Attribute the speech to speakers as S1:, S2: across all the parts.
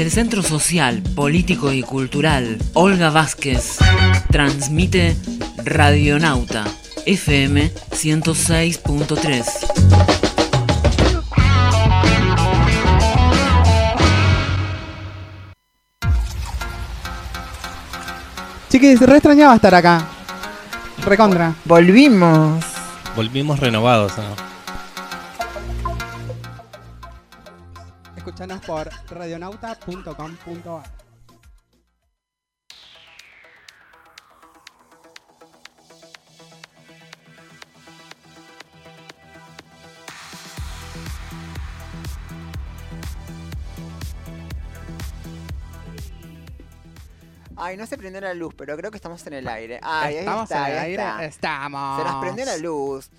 S1: Desde el Centro Social, Político y Cultural Olga Vázquez transmite Radionauta FM 106.3.
S2: Chiquis, re extrañaba estar acá. Recontra.
S3: Volvimos.
S4: Volvimos renovados, ¿no?
S2: Escuchanos por radionauta.com.ar.
S3: Ay, no se prendió la luz, pero creo que estamos en el aire. Ay,
S2: ¿Estamos
S3: ahí está,
S2: en el
S3: ahí
S2: aire?
S3: está.
S2: Estamos.
S3: Se nos prendió la luz.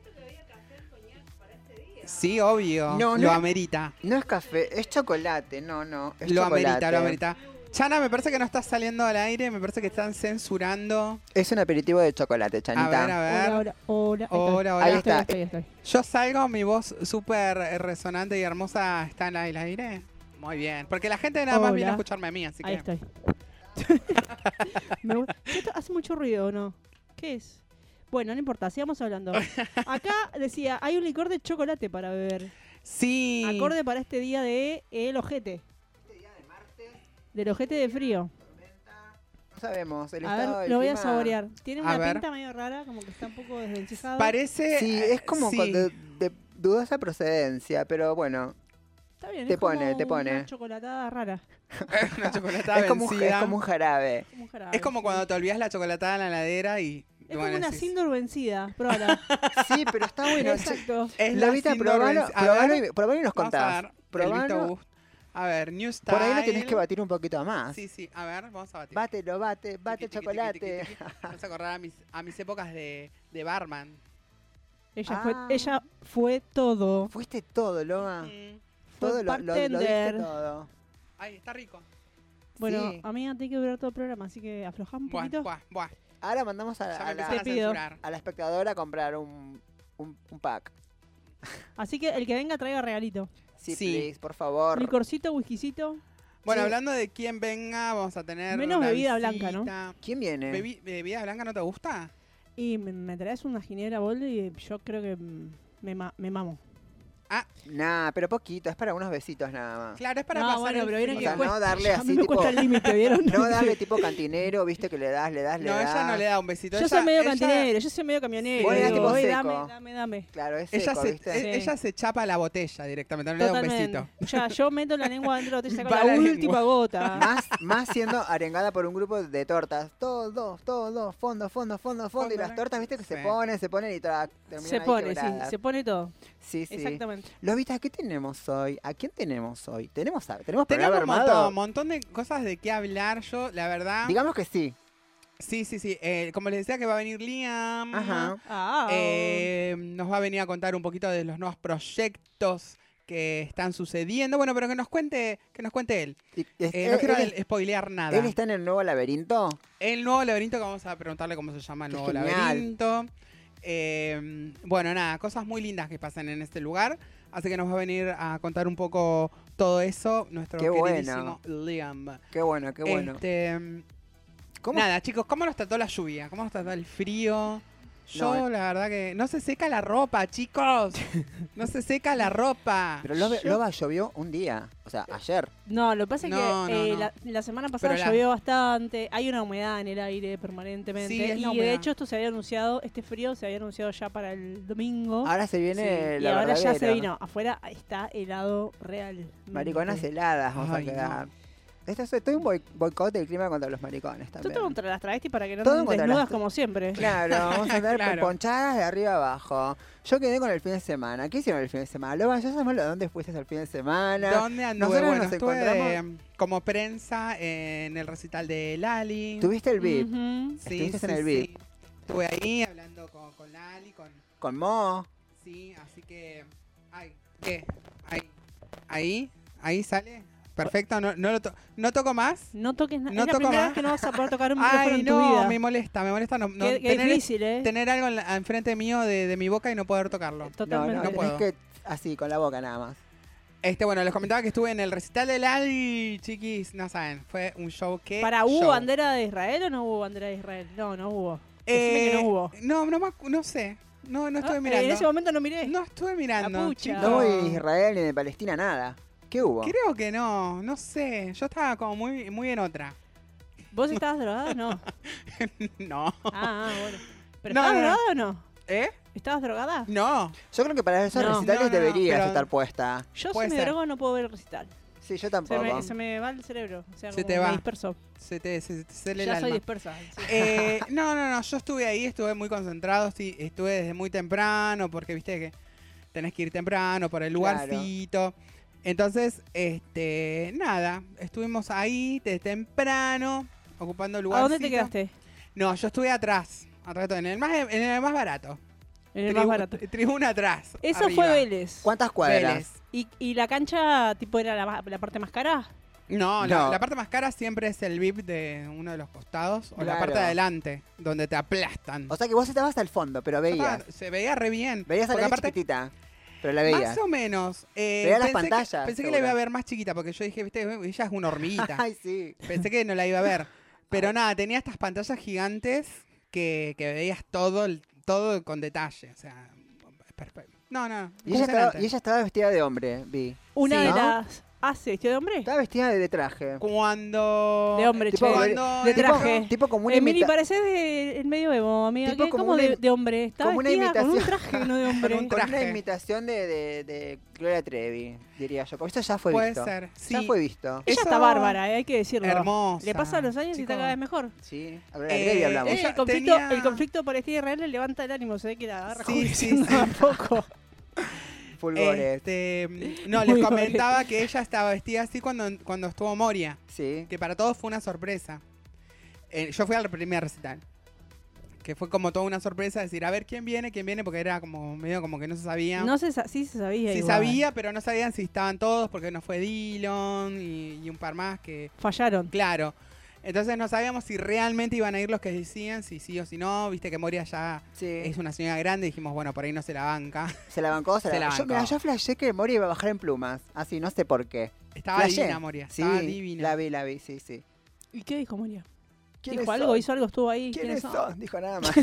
S2: Sí, obvio.
S3: No,
S2: lo
S3: no,
S2: amerita.
S3: No es café, es chocolate. No, es
S2: Lo
S3: chocolate.
S2: amerita, lo amerita. Chana, me parece que no estás saliendo al aire. Me parece que están censurando.
S3: Es un aperitivo de chocolate, Chanita.
S2: A ver.
S5: Hola.
S2: Hola.
S3: Ahí está.
S5: Estoy.
S2: Yo salgo, mi voz súper resonante y hermosa está en el aire. Muy bien. Porque la gente nada más
S5: Hola.
S2: viene a escucharme a mí, así que...
S5: Ahí estoy. Esto hace mucho ruido, ¿o no? ¿Qué es? Bueno, no importa, sigamos hablando. Acá decía, hay un licor de chocolate para beber.
S2: Sí.
S5: Acorde para este día de el ojete.
S3: Este día de martes,
S5: Del ojete de frío.
S3: no sabemos. El
S5: A
S3: estado
S5: ver,
S3: del
S5: lo voy a
S3: clima-
S5: saborear. Tiene
S2: A
S5: una
S2: ver.
S5: pinta medio rara, como que está un poco desvencijado.
S2: Parece...
S3: Sí, es como
S2: sí.
S3: de dudosa procedencia, pero bueno.
S5: Está bien,
S3: te
S5: es como
S3: pone.
S5: una chocolatada rara.
S2: Una chocolatada
S3: Es como
S2: vencida.
S3: un jarabe.
S5: Como un jarabe,
S2: Es como
S5: sí.
S2: cuando te olvidas la chocolatada en la heladera y...
S5: Es
S2: bueno,
S5: como una
S2: decís,
S5: Sindor vencida. Pruébala.
S3: Sí, pero está bueno.
S5: Exacto.
S2: es la
S3: Lobita,
S2: Sindor
S3: probalo,
S2: vencida. A ver,
S3: probalo y nos
S2: vamos a
S3: contás.
S2: ver el
S3: Probalo.
S2: visto gusto. A ver, New Style.
S3: Por ahí lo tenés que batir un poquito más.
S2: Sí, a ver, vamos a batir.
S3: Bátelo, bate
S2: Tiqui, tiqui,
S3: chocolate.
S2: tiqui, tiqui, tiqui. Me hace acordar a mis épocas de barman.
S5: Ella fue todo.
S3: Fuiste todo, Loa.
S5: Fue
S3: Todo lo diste
S5: bartender.
S3: todo.
S2: Ay, está rico.
S5: Bueno,
S3: Sí.
S5: amiga, tiene que durar todo el programa, así que aflojamos un poquito.
S2: Buah.
S3: Ahora mandamos
S2: Ya me
S3: a
S2: empiezan a
S5: Te pido.
S2: censurar.
S3: la espectadora a comprar un pack.
S5: Así que el que venga traiga regalito.
S3: Sí,
S2: Sí.
S3: please, por favor.
S5: Licorcito, whiskycito.
S2: Bueno,
S3: Sí.
S2: hablando de quién venga, vamos a tener
S5: Menos
S2: la
S5: bebida
S2: visita.
S5: blanca, ¿no?
S3: ¿Quién viene?
S2: ¿Bebida blanca no te gusta?
S5: Y me traes una ginebra bol y yo creo que me mamo.
S3: Nah, pero poquito, es para unos besitos nada más.
S2: Claro, es para
S5: No,
S2: pasar
S5: bueno,
S2: el
S5: pero vieron
S3: O
S2: frío.
S5: que
S3: sea, no darle
S5: A
S3: así
S5: mí me
S3: tipo.
S5: cuesta el límite, ¿vieron?
S3: No darle tipo cantinero, viste que le das.
S2: No, ella no le da un besito.
S5: Yo
S2: ella,
S5: soy medio
S2: ella-
S5: cantinero, yo soy medio camionero.
S3: Bueno,
S5: Digo,
S3: es tipo
S5: "Oye,
S3: seco".
S5: dame.
S3: Claro, es
S2: Ella
S3: seco,
S2: se,
S3: ¿viste?
S5: Sí.
S2: ella se chapa la botella directamente, no le da un
S5: Totalmente.
S2: besito.
S5: Ya, yo meto la lengua dentro de la botella
S2: Va
S5: con la
S2: la
S5: última
S2: lengua.
S5: gota.
S3: Más siendo arengada por un grupo de tortas. Todos, fondo. Y las tortas, viste que
S2: Sí.
S3: se ponen y terminan
S5: Se
S3: ahí
S5: pone, sí,
S3: quebradas.
S5: se pone todo.
S3: Sí.
S5: Exactamente.
S3: Lobita, ¿qué tenemos hoy? ¿A quién tenemos hoy? ¿Tenemos programa
S2: Tenemos
S3: armado?
S2: un montón de cosas de qué hablar. Yo, la verdad...
S3: Digamos que sí.
S2: Sí. Como les decía que va a venir Liam.
S3: Ajá.
S2: Nos va a venir a contar un poquito de los nuevos proyectos que están sucediendo. Bueno, pero que nos cuente él. No quiero spoilear nada.
S3: ¿Él está en el nuevo laberinto?
S2: El nuevo laberinto, que vamos a preguntarle cómo se llama el
S3: Qué
S2: nuevo
S3: genial.
S2: laberinto. Bueno, nada, cosas muy lindas que pasan en este lugar. Así que nos va a venir a contar un poco todo eso nuestro
S3: Qué bueno.
S2: queridísimo Liam.
S3: Qué bueno. ¿Cómo?
S2: Nada, chicos, ¿cómo nos trató la lluvia? ¿Cómo nos trató el frío? Yo,
S3: No,
S2: la verdad que... No se seca la ropa, chicos. No se seca la ropa.
S3: Pero Loba llovió un día. O sea, ayer.
S5: No, lo que pasa es
S2: No,
S5: que
S2: no.
S5: La semana pasada
S2: Pero
S5: llovió bastante, hay una humedad en el aire permanentemente.
S2: Sí, es la
S5: y
S2: humedad.
S5: de hecho esto se había anunciado, este frío se había anunciado ya para el domingo.
S3: Ahora se viene
S5: y
S3: la
S5: ahora ya se
S3: verdadera.
S5: vino. Afuera está helado real.
S3: Mariconas heladas vamos
S2: Ay,
S3: a quedar.
S2: no.
S3: Estoy un boicot del clima contra los maricones
S5: Tú
S3: también.
S5: te contra las travestis para que no
S3: Todo
S5: anden
S3: contra
S5: desnudas
S3: las-
S5: como siempre.
S3: Claro, vamos a andar
S2: Claro.
S3: ponchadas de arriba abajo. Yo quedé con el fin de semana. ¿Qué hicieron el fin de semana? Loba, ya sabemos dónde fuiste el fin de semana.
S2: ¿Dónde anduve?
S3: Nosotros
S2: Bueno,
S3: nos
S2: estuve
S3: encontramos-
S2: como prensa en el recital de Lali.
S3: ¿Tuviste el VIP?
S5: Ujú.
S3: Estuviste en el VIP.
S2: Estuve ahí hablando con Lali,
S3: ¿Con Mo?
S2: Sí, así que... Ay, ¿qué? Ahí sale. Perfecto, no toco más.
S5: No toques nada.
S2: No
S5: es la
S2: toco
S5: primera
S2: más.
S5: vez que no vas a poder tocar un micrófono
S2: Ay,
S5: en tu
S2: no,
S5: vida.
S2: me molesta.
S5: Qué
S2: tener,
S5: difícil, ¿eh?
S2: tener algo enfrente mío de mi boca y no poder tocarlo.
S5: Totalmente.
S3: No,
S2: No
S3: tenés
S2: puedo.
S3: que así, con la boca nada más.
S2: Bueno, les comentaba que estuve en el recital de Lali, chiquis, no saben, fue un show que...
S5: ¿Hubo bandera de Israel o no hubo bandera de Israel? No hubo. Decime que no hubo.
S2: No sé. No estuve mirando.
S5: En ese momento no miré.
S2: No estuve mirando.
S3: No hubo ni de Israel ni de Palestina, nada. ¿Qué hubo?
S2: Creo que no sé. Yo estaba como muy en otra.
S5: ¿Vos estabas drogada? No.
S2: No.
S5: Bueno. ¿Pero estabas drogada o no? ¿Estabas drogada?
S2: No.
S3: Yo creo que para esos recitales deberías estar puesta.
S5: Yo si me drogo no puedo ver el recital.
S3: Sí, yo tampoco.
S5: Se me va el cerebro. O sea,
S2: se
S5: como
S2: te va.
S5: me disperso.
S2: Se lee el
S5: Ya
S2: alma.
S5: soy dispersa.
S2: No. Yo estuve ahí, estuve muy concentrado. Sí, estuve desde muy temprano porque viste que tenés que ir temprano por el lugarcito. Claro. Entonces, nada, estuvimos ahí desde temprano, ocupando el lugarcito.
S5: ¿A dónde te quedaste?
S2: No, yo estuve atrás, en el más barato.
S5: En el más barato.
S2: Tribuna atrás.
S5: Eso
S2: arriba.
S5: fue Vélez.
S3: ¿Cuántas cuadras?
S2: Vélez.
S5: ¿Y la cancha tipo era la parte más cara?
S2: No. La parte más cara siempre es el VIP de uno de los costados o la parte de adelante, donde te aplastan.
S3: O sea que vos estabas al fondo, pero veías.
S2: Se veía re bien.
S3: Veías a la parte chiquitita, pero la veías.
S2: Más o menos.
S3: Veía las pantallas.
S2: Pensé que la iba a ver más chiquita, porque yo dije, viste, ella es una hormiguita.
S3: Ay, sí.
S2: Pensé que no la iba a ver. Pero nada, tenía estas pantallas gigantes que veías todo con detalle. O sea, perfecto. No.
S3: Y ella estaba vestida de hombre, vi.
S5: Una de las... ¿Se vestió de hombre?
S3: Estaba vestida de traje.
S2: Cuando...
S5: De hombre,
S3: tipo,
S5: de traje.
S3: Tipo como una
S5: Emily, pareces el medio emo, amiga.
S3: Tipo
S5: como de hombre. Estaba
S3: como
S5: vestida
S3: una imitación.
S5: con un traje, no de hombre.
S3: Con una imitación de Gloria Trevi, diría yo. Porque esto ya fue
S2: Puede
S3: visto.
S2: ser, sí.
S3: Ya fue visto.
S5: Ella está bárbara, hay que decirlo.
S2: Hermosa.
S5: Le pasan los años y está cada vez mejor.
S3: Sí, a Gloria Trevi hablamos.
S5: El conflicto Palestina-Israel le levanta el ánimo, se ve que la agarra
S2: sí.
S5: un poco.
S3: Fulgores.
S2: Les comentaba que ella estaba vestida así cuando estuvo Moria.
S3: Sí.
S2: Que para todos fue una sorpresa. Yo fui al primer recital. Que fue como toda una sorpresa decir, a ver quién viene, porque era como medio como que no se sabía.
S5: Sí se sabía.
S2: Sí
S5: igual.
S2: sabía, pero no sabían si estaban todos porque no fue Dillon y un par más que...
S5: Fallaron.
S2: Claro. Entonces no sabíamos si realmente iban a ir los que decían, si sí o si no. Viste que Moria ya es una señora grande. Dijimos, bueno, por ahí no se la banca.
S3: ¿Se la bancó? Se la bancó. Yo flashé que Moria iba a bajar en plumas. Así, no sé por qué.
S2: Estaba divina, Moria.
S3: Sí,
S2: estaba divina.
S3: La vi, sí.
S5: ¿Y qué dijo Moria?
S3: ¿Dijo
S5: algo? ¿Hizo algo? ¿Estuvo ahí?
S3: ¿Quiénes son? Dijo nada más.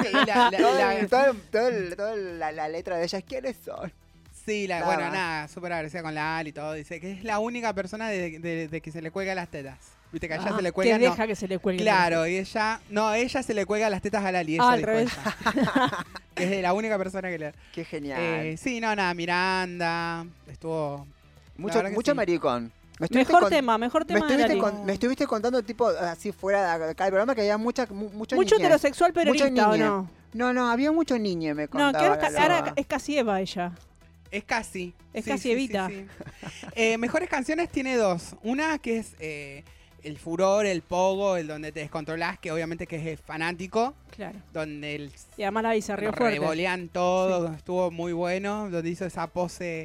S3: Toda la letra de ella, ¿quiénes son?
S2: Sí, bueno, nada, súper agradecida con la Ali y todo. Dice que es la única persona de que se le cuelga las tetas. Viste que a ella se le cuelga.
S5: Que deja que se le cuelgue.
S2: Claro, y ella se le cuelga las tetas a Lali.
S5: Al revés.
S2: Que es la única persona que le.
S3: Qué genial.
S2: Sí, Miranda. Estuvo.
S3: Mucho maricón.
S5: Mejor tema
S3: me estuviste contando, tipo, así fuera de acá del programa, que había mucho
S5: heterosexual peronista, ¿o no?
S3: No, había mucho niño, me contaba.
S5: No, que ahora es casi Eva ella.
S2: Es casi.
S5: Es casi Evita.
S2: Sí. Mejores canciones tiene dos. Una que es el furor, el pogo, el donde te descontrolás, que obviamente que es fanático.
S5: Claro.
S2: Donde
S5: y además la bizarrió fuerte.
S2: Revolean todo, estuvo muy bueno. Donde hizo esa pose...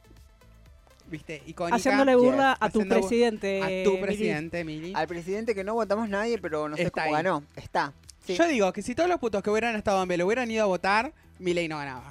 S2: ¿Viste? Icónica.
S5: Haciéndole burla a tu presidente.
S2: A tu presidente, Mili.
S3: Al presidente que no votamos nadie, pero no sé cómo ganó. Está. Sí.
S2: Yo digo que si todos los putos que hubieran estado en Vélez hubieran ido a votar, Milei no ganaba.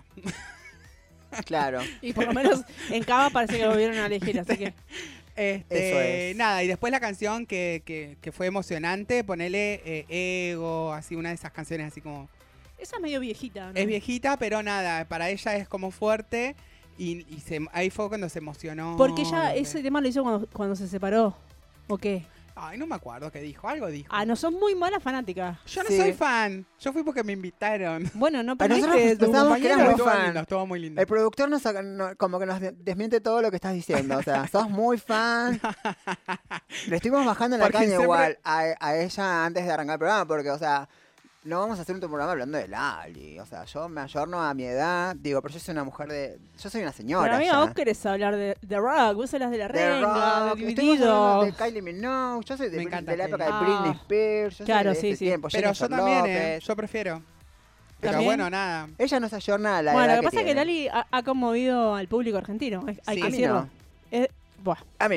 S3: Claro.
S5: Y por lo menos en Cava parece que lo volvieron a elegir, así que...
S3: Eso es.
S2: Nada, y después la canción que fue emocionante, ponele Ego, así una de esas canciones así como...
S5: Esa es medio viejita, ¿no?
S2: Es viejita, pero nada, para ella es como fuerte... Y ahí fue cuando se emocionó.
S5: Porque ella ese tema lo hizo cuando se separó. ¿O qué?
S2: Ay, no me acuerdo qué dijo. Algo dijo.
S5: No, son muy malas fanáticas.
S2: Yo no soy fan. Yo fui porque me invitaron.
S5: Bueno, no
S3: perdiste tu compañero.
S2: Estuvo muy lindo.
S3: El productor como que nos desmiente todo lo que estás diciendo. O sea, sos muy fan. Le estuvimos bajando en la caña igual a ella antes de arrancar el programa. Porque, o sea... No vamos a hacer un programa hablando de Lali. O sea, yo me ayorno a mi edad. Digo, pero yo soy una mujer yo soy una señora.
S5: Pero amiga,
S3: ya.
S5: Vos querés hablar de rock. Vos hablas de la renga, de
S3: Dividido. De Kylie Minogue. Yo soy de la época de Britney Spears. Yo
S5: claro,
S3: soy de ese tiempo.
S2: Pero yo también, yo prefiero. Pero
S5: ¿también?
S2: bueno, nada.
S3: Ella no se ayorna a la edad
S5: Bueno, lo que pasa
S3: tiene.
S5: es que Lali ha conmovido al público argentino. Hay que decirlo.
S3: A mí no.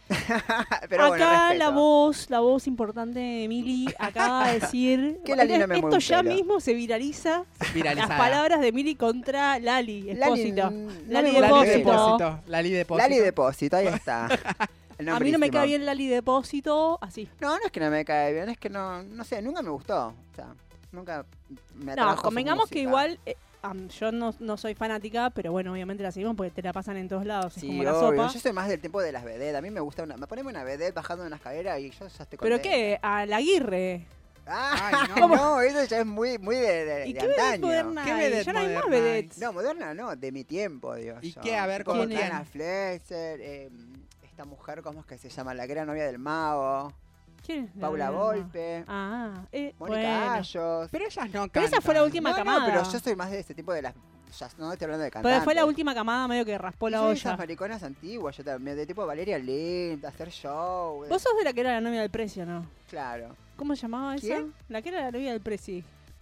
S3: Pero bueno,
S5: Acá
S3: respeto.
S5: la voz importante de Mili acaba de decir...
S3: Que Lali no me mueve
S5: esto
S3: un
S5: ya
S3: pelo.
S5: mismo se viraliza.
S2: Viralizada.
S5: Las palabras de Mili contra Lali Espósito.
S3: no
S5: Lali
S3: me
S5: Depósito.
S3: mueve el pelo.
S2: Depósito. Lali Depósito.
S3: Lali Depósito, ahí está. El
S5: A mí no me
S3: nombrísimo.
S5: cae bien Lali Depósito, así.
S3: No, no es que no me cae bien, es que no sé, nunca me gustó. O sea, nunca me atrajo
S5: No,
S3: su
S5: convengamos que
S3: música.
S5: igual... yo no soy fanática, pero bueno, obviamente la seguimos porque te la pasan en todos lados. Es
S3: Sí,
S5: como la
S3: obvio.
S5: sopa.
S3: Yo soy más del tiempo de las vedettes. A mí me gusta me poneme una vedette bajando una escalera y yo ya estoy
S5: ¿Pero
S3: contenta.
S5: qué? A la Aguirre.
S3: Ah,
S2: Ay, no.
S3: no, eso ya es muy
S5: ¿Y
S3: de
S5: qué vedette
S3: antaño.
S5: moderna
S2: ¿Qué
S5: hay?
S2: vedette
S5: Ya no hay más
S2: moderna hay?
S5: vedettes.
S3: No, moderna no, de mi tiempo, Dios.
S2: ¿Y qué? A ver,
S3: como
S5: ¿cómo quién?
S3: Diana Fletcher, esta mujer, ¿cómo es que se llama? La que era novia del mago,
S5: ¿Quién es?
S3: Paula Volpe,
S5: Ah,
S3: Mónica
S5: bueno.
S3: Ayos.
S2: Pero ellas no cantan.
S5: Pero esa fue la última
S3: No,
S5: camada.
S3: pero yo soy más de ese tipo de las... Ya no estoy hablando de cantantes.
S5: Pero fue la última camada medio que raspó la
S3: Yo soy esas
S5: olla.
S3: mariconas antiguas, yo también, de tipo Valeria Lind, hacer show.
S5: Vos sos de la que era la novia del Precio, ¿no?
S3: Claro.
S5: ¿Cómo se llamaba esa?
S3: ¿Quién?
S5: La que era la novia del Prezi.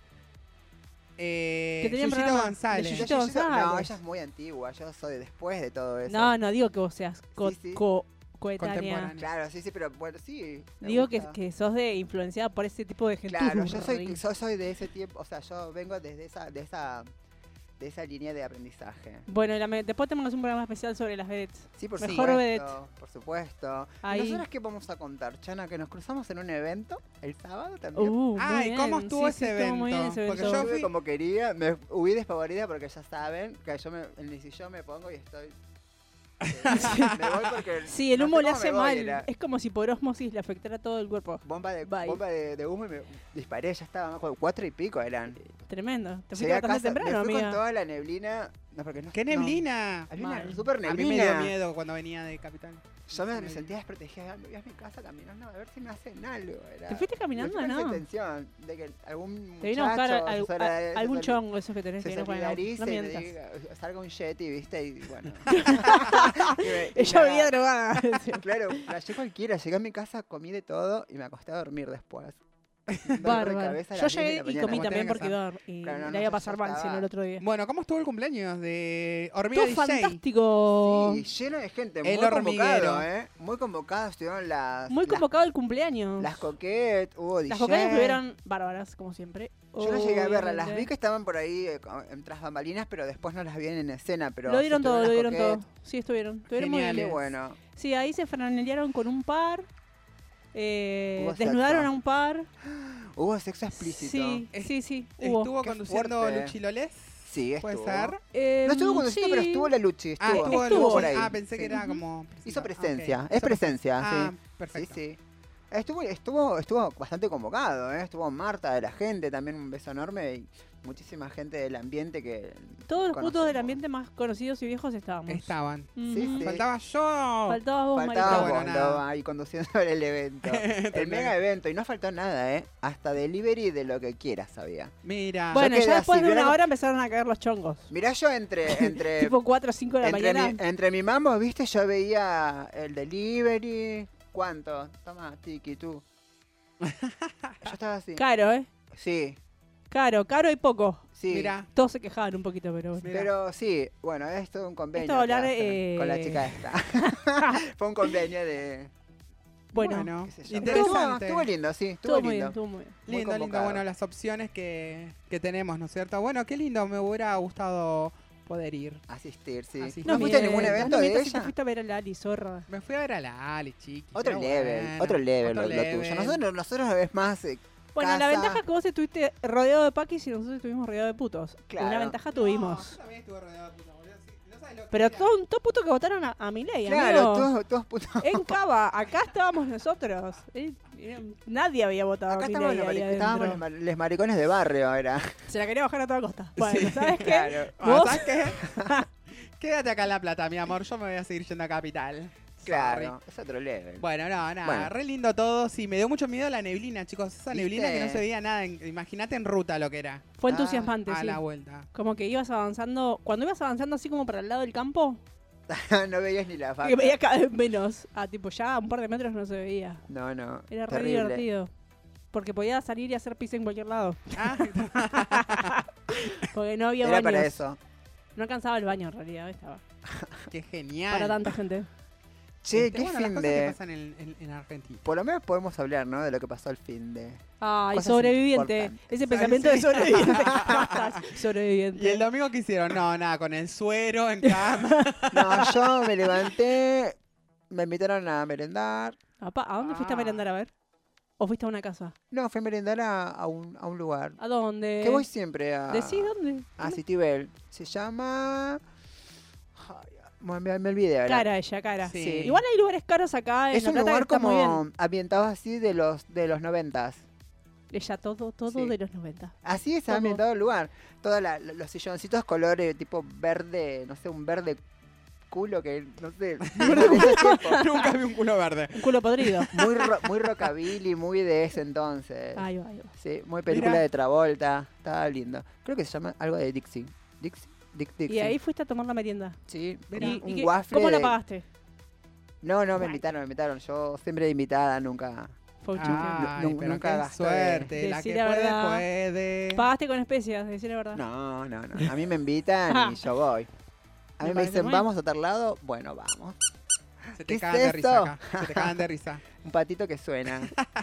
S2: Que
S5: tenían
S2: Yuyito
S5: programa
S2: González.
S5: de
S3: Yo-
S5: Yuyito
S3: no,
S5: González.
S3: ella es muy antigua, yo soy después de todo eso.
S5: No digo que vos seas
S3: Sí.
S5: coetánea.
S2: Contemporánea.
S3: Claro, sí, pero bueno, sí. me
S5: Digo
S3: gusta.
S5: que sos de influenciada por ese tipo de gente.
S3: Claro, yo soy de ese tiempo, o sea, yo vengo desde de esa línea de aprendizaje.
S5: Bueno, después tenemos un programa especial sobre las vedettes.
S3: Sí, por
S5: Mejor
S3: supuesto,
S5: vedette.
S3: por supuesto.
S5: Ahí.
S3: ¿Y nosotras qué vamos a contar, Chana? Que nos cruzamos en un evento el sábado también.
S5: Muy
S2: Ay,
S5: bien.
S2: ¿cómo estuvo
S5: Sí,
S2: ese
S5: estuvo muy bien
S2: evento?
S5: ese
S2: Porque
S5: evento.
S2: yo
S3: Estuve
S2: fui-
S3: como quería, me huí despavorida porque ya saben que yo en el sillón me pongo y estoy... me voy porque...
S5: Sí, el
S3: no
S5: humo
S3: sé
S5: le
S3: cómo
S5: hace
S3: me voy,
S5: mal.
S3: era
S5: Es como si por osmosis le afectara todo el cuerpo.
S3: Bomba
S5: Bye.
S3: de humo y me disparé, ya estaba, 4 y pico eran.
S5: Tremendo. Te fuiste
S3: Llegué a
S5: bastante
S3: casa,
S5: temprano,
S3: me fui
S5: amiga.
S3: con toda la neblina. No, porque no,
S2: ¡Qué
S3: no.
S2: neblina!
S3: Había una
S5: Mal.
S3: super
S2: A mí
S3: neblina.
S2: me dio miedo cuando venía de Capital.
S3: Yo me sentía desprotegida. Me voy a mi casa caminando a ver si me hacen algo. Era,
S5: ¿Te fuiste caminando,
S3: me fui con
S5: no?
S3: esa intención de que algún
S5: Te vino a buscar
S3: muchacho
S5: algún chongo esos que tenés
S3: se
S5: que no,
S3: solidarice
S5: no
S3: y me
S5: mientas.
S3: diga, salga un yeti, ¿viste? Y bueno. Y
S5: Ella
S3: nada.
S5: venía drogada.
S3: Claro, flashé cualquiera. Llegué a mi casa, comí de todo y me acosté a dormir después. Dolor de
S5: Bárbaro.
S3: cabeza a
S5: Yo
S3: las 10 de
S5: llegué
S3: la
S5: y
S3: mañana.
S5: comí
S2: Como
S5: también
S2: tenés
S5: porque
S2: que
S5: iba, y
S3: Claro, no,
S5: la
S3: no,
S5: iba a
S3: yo
S5: pasar mal si no
S3: estaba-
S5: el otro día.
S2: Bueno, ¿cómo estuvo el cumpleaños de Hormiga
S5: Estuvo
S2: 16?
S5: fantástico.
S3: Sí, lleno de gente,
S2: El
S3: muy
S2: hormiguero.
S3: convocado, ¿eh? Muy convocados estuvieron
S5: Muy convocado el cumpleaños.
S3: las coquettes, hubo DJ.
S5: Las coquetas estuvieron bárbaras, como siempre.
S3: Yo no llegué a verlas, las vi
S5: Obviamente.
S3: que estaban por ahí tras bambalinas, pero después no las vi en escena. Pero
S5: Lo
S3: sí
S5: dieron
S3: estuvieron
S5: todo, lo
S3: las
S5: dieron todo.
S3: coquettes.
S5: Sí, estuvieron muy
S2: Geniales.
S5: bien.
S3: Qué bueno.
S5: Sí, ahí se franelearon con un par.
S3: Hubo
S5: Desnudaron
S3: sexo.
S5: a un par.
S3: Hubo sexo explícito.
S5: Sí,
S2: Es-
S5: sí, hubo.
S2: ¿Estuvo
S3: Qué
S2: conduciendo
S3: fuerte.
S2: Luchi Lolés?
S3: Sí,
S2: ¿Puede
S3: estuvo.
S2: ser?
S3: No estuvo conduciendo,
S5: sí.
S3: pero estuvo la Luchi. Estuvo,
S2: Ah, estuvo,
S5: Estuvo.
S2: Luchi.
S3: por ahí.
S2: Ah, pensé que
S3: Sí.
S2: era como...
S3: Hizo
S2: Ah,
S3: presencia,
S2: ok.
S3: es presencia,
S2: Ah,
S3: sí.
S2: perfecto.
S3: Sí, sí. Estuvo bastante convocado, ¿eh? Estuvo Marta de la gente, también un beso enorme y muchísima gente del ambiente que
S5: Todos los putos del
S3: conocemos.
S5: ambiente más conocidos y viejos estábamos.
S2: Estaban.
S5: Ujú.
S3: Sí, sí.
S2: Faltaba yo.
S5: Faltabas vos,
S3: Faltaba
S2: Bueno,
S5: maricón.
S3: cuando
S2: nada.
S3: ahí conduciendo el evento. El mega evento. Y no faltó nada, ¿eh? Hasta delivery de lo que quieras había.
S2: Mira.
S5: Bueno,
S3: quedé
S5: ya después
S3: así,
S5: de una
S3: mirá-
S5: hora empezaron a caer los chongos.
S3: Mirá, yo entre
S5: Tipo 4 o 5 de la mañana.
S3: entre mi mambo, ¿viste? Yo veía el delivery. ¿Cuánto? Toma, tiki, tú. Yo estaba así.
S5: Caro, ¿eh?
S3: Sí,
S5: Caro y poco.
S3: sí.
S2: Mira.
S5: Todos se quejaban un poquito, pero bueno.
S2: Mira.
S3: Pero sí, bueno, es todo un convenio.
S5: Esto va a hablar,
S3: que hacen con la chica esta. Fue un convenio de...
S5: Bueno,
S3: qué sé yo.
S2: interesante.
S3: Estuvo lindo, sí,
S5: estuvo
S3: estuvo
S5: muy bien,
S3: lindo.
S5: estuvo muy bien.
S3: Muy
S2: Lindo, lindo.
S3: convocado.
S2: Bueno, las opciones que tenemos, ¿no es cierto? Bueno, qué lindo. Me hubiera gustado poder ir.
S3: Asistir, sí.
S2: Asistir.
S3: ¿No fuiste a ningún
S5: mientas,
S3: evento
S5: no
S3: de
S5: mientas si te
S3: ella?
S5: fuiste a ver a Lali, zorra.
S2: Me fui a ver a la Ali, chiqui.
S3: Otro
S2: pero
S3: level,
S2: bueno,
S3: otro level
S2: otro
S3: lo tuyo.
S2: level.
S3: Nosotros es más...
S5: Bueno, la
S3: casa.
S5: ventaja es que vos estuviste rodeado de paquis y nosotros estuvimos rodeados de putos.
S3: Claro.
S5: Una ventaja
S2: No,
S5: tuvimos.
S2: yo también estuve rodeado de puta, boludo. Sí, no sabes lo que
S5: Pero
S2: era.
S5: todos putos que votaron a Milei,
S3: Claro,
S5: amigo.
S3: todos putos.
S5: En Cava, acá estábamos nosotros. Nadie había votado
S3: Acá
S5: a
S3: estábamos
S5: Milei ahí
S3: estábamos
S5: adentro.
S3: los maricones de barrio, era.
S5: Se la quería bajar a toda costa. Bueno,
S2: Sí,
S5: ¿sabes qué?
S3: claro.
S2: Ah,
S5: ¿Vos?
S2: ¿sabes qué? Quédate acá en La Plata, mi amor. Yo me voy a seguir yendo a Capital.
S3: Claro,
S2: Sorry.
S3: es otro level.
S2: Bueno, no, nada.
S3: Bueno.
S2: Re lindo todo. Sí, me dio mucho miedo la neblina, chicos. Esa
S3: ¿Viste?
S2: neblina que no se veía nada. Imagínate en ruta lo que era.
S5: Fue
S3: Ah,
S5: entusiasmante,
S2: A
S5: sí.
S2: la vuelta.
S5: Como que ibas avanzando. Cuando ibas avanzando así como para el lado del campo,
S3: No veías ni la
S5: que
S3: faca.
S5: veía cada vez menos. Ah, tipo, ya a un par de metros no se veía.
S3: No, no.
S5: Era re
S3: terrible.
S5: divertido. Porque podía salir y hacer pis en cualquier lado.
S2: Ah,
S5: Porque no había
S3: Era
S5: baños.
S3: para eso.
S5: No alcanzaba el baño en realidad, estaba.
S2: qué genial.
S5: Para tanta gente.
S3: Che, qué
S2: Bueno, las
S3: fin
S2: cosas que
S3: de...
S2: pasan en Argentina.
S3: Por lo menos podemos hablar, ¿no? De lo que pasó el fin de...
S5: Ay,
S3: Cosas
S5: sobreviviente.
S3: importantes.
S5: Ese pensamiento
S2: Sí.
S5: de sobreviviente. Basta, sobreviviente.
S2: ¿Y el domingo qué hicieron? No, nada, con el suero en cama.
S3: No, yo me levanté, me invitaron a merendar.
S5: Apa, ¿a dónde fuiste a merendar a ver? ¿O fuiste a una casa?
S3: No, fui a merendar a un lugar.
S5: ¿A dónde?
S3: Que voy siempre a...
S5: ¿Decí dónde?
S3: A Citibel. Se llama... Ay, bueno, me olvidé ahora.
S5: Cara ella, cara.
S2: Sí.
S5: Igual hay lugares caros acá en
S3: Es
S5: La
S3: un
S5: Plata
S3: lugar
S5: que está muy
S3: como
S5: bien.
S3: ambientado así de los 90s.
S5: Ella todo
S3: Sí.
S5: de los 90.
S3: Así es
S5: Todo.
S3: ambientado el lugar. Todos los silloncitos colores tipo verde, no sé, un verde culo que, no sé. de ese tiempo.
S2: Nunca vi un culo verde.
S5: Un culo podrido.
S3: Muy rockabilly, muy de ese entonces.
S5: Ahí va, ahí va.
S3: Sí, muy película
S2: Mira.
S3: de Travolta. Estaba lindo. Creo que se llama algo de Dixie. Dixie.
S5: Y ahí fuiste a tomar la merienda.
S3: Sí,
S2: Mira,
S5: ¿Y
S3: un
S5: qué-
S3: waffle.
S5: ¿Cómo la
S3: de-
S5: pagaste?
S3: No, me invitaron. Yo siempre de invitada, nunca.
S5: Fue un chiste.
S2: Ay,
S3: Nu-
S2: pero
S3: nunca
S2: qué
S3: gasté.
S2: suerte. La
S5: Decí
S2: que
S5: la
S2: puede,
S5: verdad.
S2: puede.
S5: Pagaste con especias, decir la verdad.
S3: No. A mí me invitan y yo voy. A
S5: Me
S3: mí me
S5: parece
S3: dicen,
S5: muy
S3: vamos a tal lado. Bueno, vamos.
S2: Se
S3: ¿Qué
S2: te
S3: es
S2: cagan de risa
S3: esto?
S2: acá. Se te cagan de risa.
S3: Un patito que suena.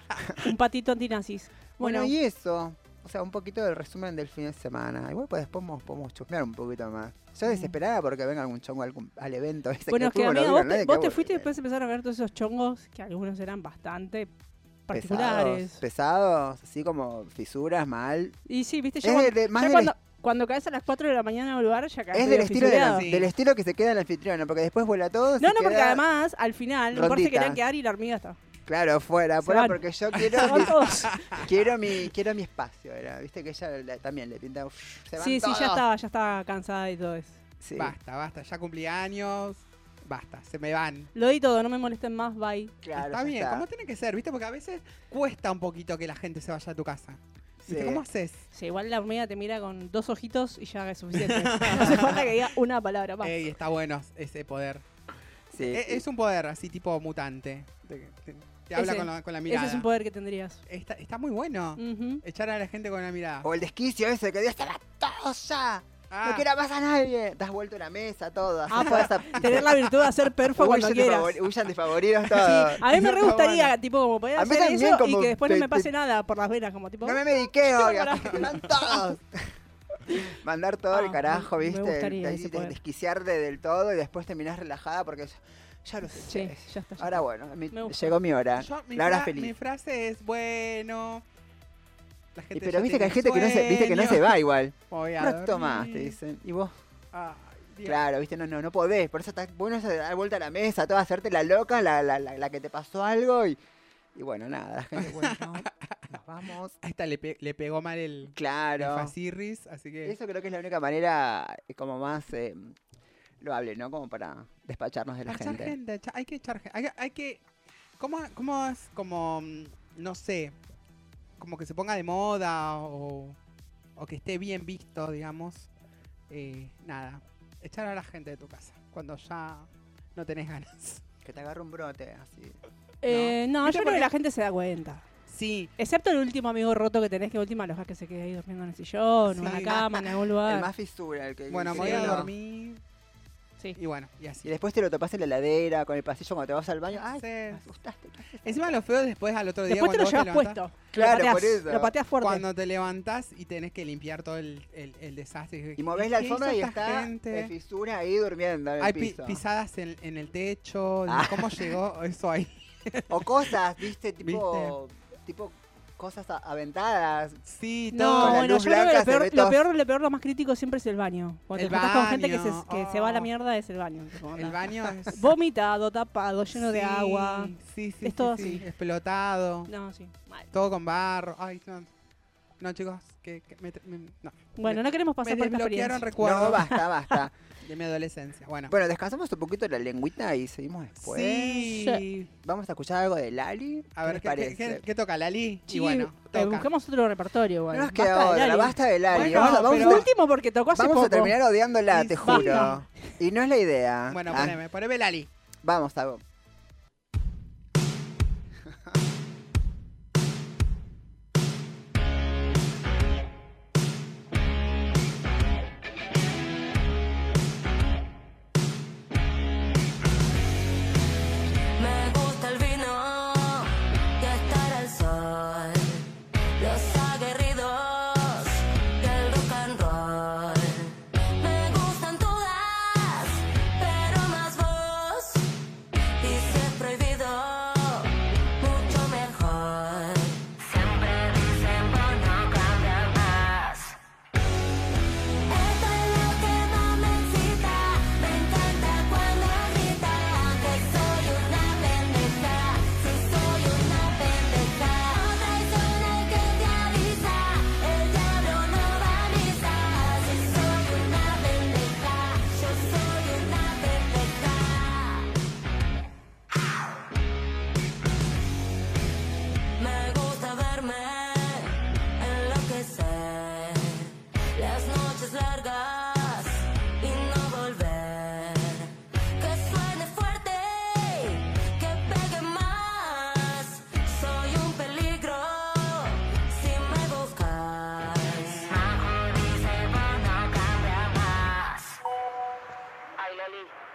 S5: Un patito antinazis.
S3: Bueno, y eso. O sea, un poquito del resumen del fin de semana. Igual pues después podemos chusmear un poquito más. Yo desesperada porque venga algún chongo al evento ese
S5: bueno, es que
S3: fuimos,
S5: amiga,
S3: no
S5: vos,
S3: vino nadie,
S5: vos
S3: qué
S5: te fuiste y
S3: aburrido.
S5: después empezaron a ver todos esos chongos que algunos eran bastante
S3: Pesados,
S5: particulares.
S3: pesados, así como fisuras, mal.
S5: Y sí, viste,
S3: Es
S5: ya, cuando,
S3: de- más
S5: ya
S3: del
S5: cuando caes a las 4 de la mañana en un lugar, ya caes
S3: Es del
S5: medio
S3: estilo,
S5: fisureado.
S2: Sí.
S3: del estilo que se queda el anfitrión, porque después vuela todo.
S5: No,
S3: se
S5: porque
S3: queda-
S5: además, al final, los se
S3: rondita.
S5: querían quedar y la hormiga está.
S3: Claro, fuera,
S5: Se van.
S3: porque yo
S5: Se van todos.
S3: quiero mi espacio, era. Viste que ella también le pinta. Se van
S5: Sí,
S3: todos.
S5: ya estaba cansada y todo eso.
S3: Sí.
S2: Basta. Ya cumplí años. Basta, se me van.
S5: Lo di todo, no me molesten más, bye.
S3: Claro,
S2: Está
S3: ya
S2: bien,
S3: está.
S2: como tiene que ser, ¿viste? Porque a veces cuesta un poquito que la gente se vaya a tu casa.
S3: Sí.
S2: ¿Viste? ¿Cómo haces?
S5: Sí, igual la hormiga te mira con 2 ojitos y ya es suficiente. No hace falta que diga una palabra más.
S2: Ey, está bueno ese poder.
S3: Sí.
S2: Es un poder así tipo mutante. Te habla
S5: Ese-
S2: con la mirada.
S5: Ese es un poder que tendrías.
S2: Está muy bueno.
S5: Ujú.
S2: Echar a la gente con la mirada.
S3: O el desquicio ese que Dios se va todos ya.
S2: Ah,
S3: No quiera más a nadie. Das vuelto la mesa, todo.
S5: Ah,
S3: haces toda esa-
S5: Tener la virtud de hacer perfo cuando quieras.
S3: Huyan de favoritos
S5: Sí,
S3: todos.
S5: a mí me
S2: Eso
S5: re
S2: está
S5: gustaría,
S2: bueno.
S5: tipo, como poder
S3: A mí
S5: hacer
S3: también,
S5: eso y
S3: como
S5: que después no
S3: te-
S5: me pase nada por las venas, como tipo.
S3: No me mediqué hoy,
S5: Para.
S3: así que se van todos. Mandar todo el
S5: Ah,
S3: carajo,
S5: me
S3: ¿viste?
S5: gustaría
S3: Ahí
S5: ese poder.
S3: desquiciarte del todo y después terminás relajada porque ya lo sé.
S5: Sí, ya está. ya
S3: Ahora
S5: está.
S3: bueno,
S5: Me gusta.
S3: llegó mi hora.
S2: yo- mi
S3: la hora
S2: fra-
S3: feliz.
S2: Mi frase es bueno. La gente
S3: Pero
S2: ya
S3: viste que hay
S2: tiene
S3: gente viste que no se
S2: sueño.
S3: va igual.
S2: Voy a
S3: Un rato más,
S2: dormir.
S3: te dicen. Y vos,
S2: Ay, Dios.
S3: claro, viste, no podés. Por eso está bueno eso de dar vuelta a la mesa, todo hacerte la loca, la que te pasó algo y bueno, nada, la gente, bueno, nos vamos.
S2: Ahí está, le pegó mal el
S3: Claro.
S2: fasirris, así que...
S3: Eso creo que es la única manera como más loable, ¿no? Como para despacharnos de la
S2: echar
S3: gente.
S2: gente, hay que echar gente. Hay que... ¿Cómo es como, no sé, como que se ponga de moda o que esté bien visto, digamos? Nada, echar a la gente de tu casa cuando ya no tenés ganas.
S3: Que te agarre un brote, así.
S5: No,
S2: ¿Viste
S5: yo creo
S2: por
S5: que
S2: qué?
S5: la gente se da cuenta.
S2: Sí,
S5: Excepto el último amigo roto que tenés, que última lo dejás que se quede ahí durmiendo en el sillón, en
S2: Sí.
S5: una cama, en algún
S3: El
S5: lugar.
S3: más fisura, el que...
S2: bueno,
S3: el
S2: me
S3: que
S2: voy a
S3: no.
S2: dormir
S5: Sí.
S2: y bueno, y
S3: Y
S2: así.
S3: después te lo topas en la heladera, con el pasillo cuando te vas al baño. Ay,
S2: Sí.
S3: me asustaste. ¿qué haces?
S2: Encima lo feo es después al otro día
S5: Después te lo
S2: cuando
S5: llevas
S2: vos te levantás,
S5: puesto.
S3: Claro,
S5: lo pateás,
S3: por eso.
S5: Lo pateas fuerte.
S2: cuando te levantás y tenés que limpiar todo el desastre.
S3: Y movés la
S2: ¿Qué hizo
S3: alfombra y
S2: esta
S3: está
S2: gente?
S3: de fisura ahí durmiendo en el
S2: Hay
S3: piso.
S2: pisadas en el techo.
S3: Ah.
S2: ¿Cómo llegó eso ahí?
S3: O cosas, ¿viste? Tipo cosas aventadas.
S2: Sí,
S3: Con
S5: No,
S3: la
S5: bueno,
S3: luz
S5: yo creo que
S3: blanca se ve
S5: lo peor, lo más crítico siempre es el baño. Cuando
S2: El
S5: te juntas con gente que,
S2: baño,
S5: que se va a la
S2: oh.
S5: mierda es el baño. Tipo,
S2: el
S5: onda.
S2: baño es...
S5: Vomitado, tapado, lleno de
S2: Sí,
S5: agua.
S2: Sí, sí,
S5: Es todo
S2: sí,
S5: así.
S2: sí, explotado.
S5: No, sí, mal.
S2: Todo con barro. Ay, no. No, chicos, no.
S5: Bueno, no queremos pasar
S2: Me
S5: por esta
S2: desbloquearon
S5: experiencia.
S2: recuerdos
S3: No, basta.
S2: de mi adolescencia. Bueno,
S3: Bueno, descansamos un poquito la lengüita y seguimos después.
S2: sí.
S3: Vamos a escuchar algo de Lali.
S2: A ver,
S3: ¿qué les parece?
S2: ¿qué toca, Lali?
S5: Sí,
S2: y bueno, toca.
S5: busquemos otro repertorio igual.
S3: No nos
S5: Basta
S3: queda
S5: de
S3: otra,
S5: Lali.
S3: basta de Lali.
S2: Bueno,
S3: vamos
S2: pero-
S5: El último porque tocó hace
S3: vamos
S5: poco.
S3: a terminar odiándola,
S2: Sí,
S3: te
S2: sí.
S3: juro. Y no es la idea.
S2: Bueno,
S3: Ah,
S2: poneme Lali.
S3: vamos, Tago.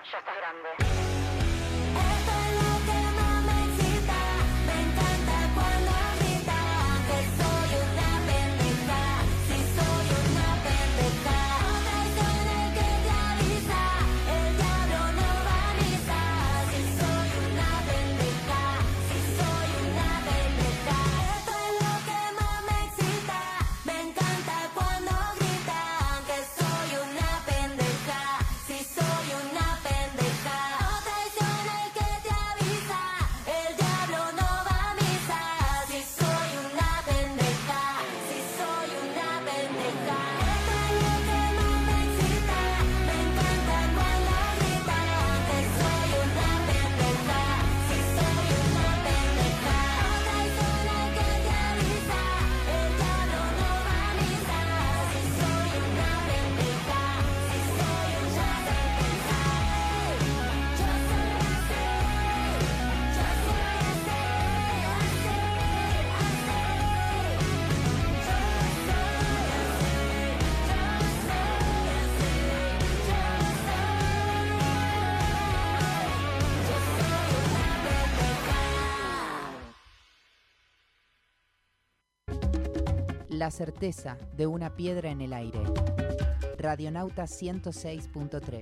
S6: ya estás grande. Esto es lo que más me excita, me encanta cuando grita que soy una pendeja, si soy una pendeja. No traiciones que te avisa, el diablo no va a misa, si soy una pendeja, si soy una pendeja. Esto es lo que más me excita, me encanta cuando grita que soy una pendeja, si soy una pendeja. No traiciones que te avisa, el diablo no va a misa, si soy una pendeja, si soy una pendeja. Esto es lo que más me excita, me encanta cuando grita que soy una pendeja, si soy una pendeja. No traiciones que te avisa, el diablo no va a misa, si soy una pendeja, si soy una pendeja. Yo soy así, yo soy así,
S7: La certeza de una piedra en el aire. Radionauta 106.3.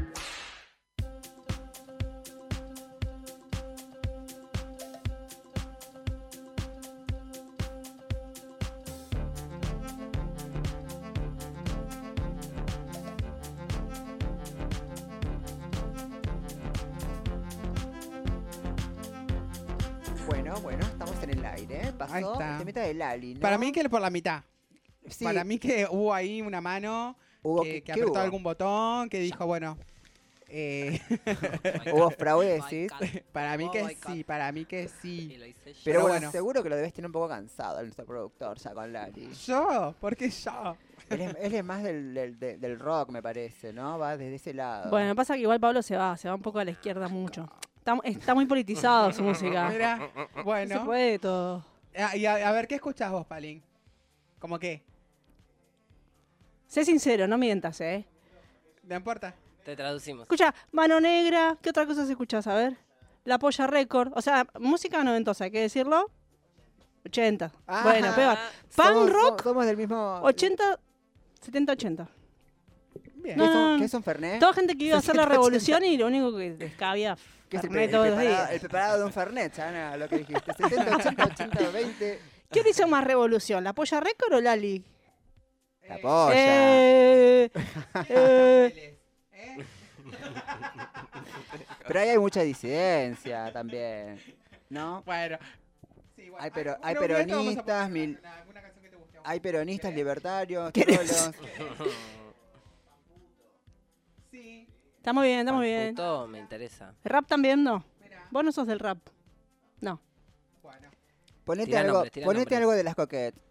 S3: Bueno, estamos en el aire.
S2: Ahí
S3: Pasó
S2: está.
S3: el temita de Lali, ¿no?
S2: Para mí que por la mitad.
S3: Sí,
S2: Para mí que hubo ahí una mano
S3: hubo,
S2: que
S3: ¿qué
S2: apretó
S3: hubo?
S2: algún botón, que dijo, bueno...
S3: ¿Hubo fraude, decís?
S2: para mí que sí, para mí que sí.
S3: Pero
S2: Pero
S3: bueno,
S2: bueno.
S3: seguro que lo debes tener un poco cansado el nuestro productor ya con Lali.
S2: ¿Yo? ¿Por qué yo?
S3: Él es más del rock, me parece, ¿no? Va desde ese lado.
S5: Bueno, pasa que igual Pablo se va un poco a la izquierda mucho. Está muy politizado su música.
S2: Mira,
S5: No se
S2: bueno.
S5: puede todo.
S2: Y a ver, ¿qué escuchás vos, Palín? ¿Cómo qué?
S5: Sé sincero, no mientas, ¿eh?
S2: ¿No importa?
S8: Te traducimos.
S5: Escucha, Mano Negra, ¿qué otra cosa se escuchás? A ver. La Polla Record, o sea, música noventosa, hay que decirlo. 80.
S3: Ah,
S5: Bueno, peor.
S3: somos-
S5: Punk rock,
S3: Somos del mismo...
S5: 80, 70, 80.
S2: Bien.
S5: No, no,
S3: ¿Qué es un Fernet?
S5: Toda gente que iba a hacer la
S3: 70,
S5: revolución y lo único que descabía
S3: ¿Qué es
S5: Fernet todos los días.
S3: el preparado de un Fernet, Ana, lo que dijiste? 70, 80, 80, 20...
S5: ¿Quién hizo más revolución, la Polla Record o Lali?
S3: La polla.
S5: Eh,
S3: Pero ahí hay mucha disidencia también, ¿no?
S2: Bueno. Sí, bueno.
S3: Hay, pero, hay
S2: Bueno, un día esto vamos a
S3: peronistas,
S2: poner alguna canción que te guste a vos.
S3: hay peronistas libertarios,
S5: ¿Querés?
S3: trolos.
S2: Sí,
S5: Estamos bien, estamos bien.
S8: Puto, me interesa.
S5: ¿Rap también no?
S2: mira.
S5: Vos no sos del rap. No.
S2: Bueno.
S3: Ponete,
S8: Tira
S3: algo,
S8: nombres, tira
S3: ponete
S8: nombres.
S3: algo de las coquettes.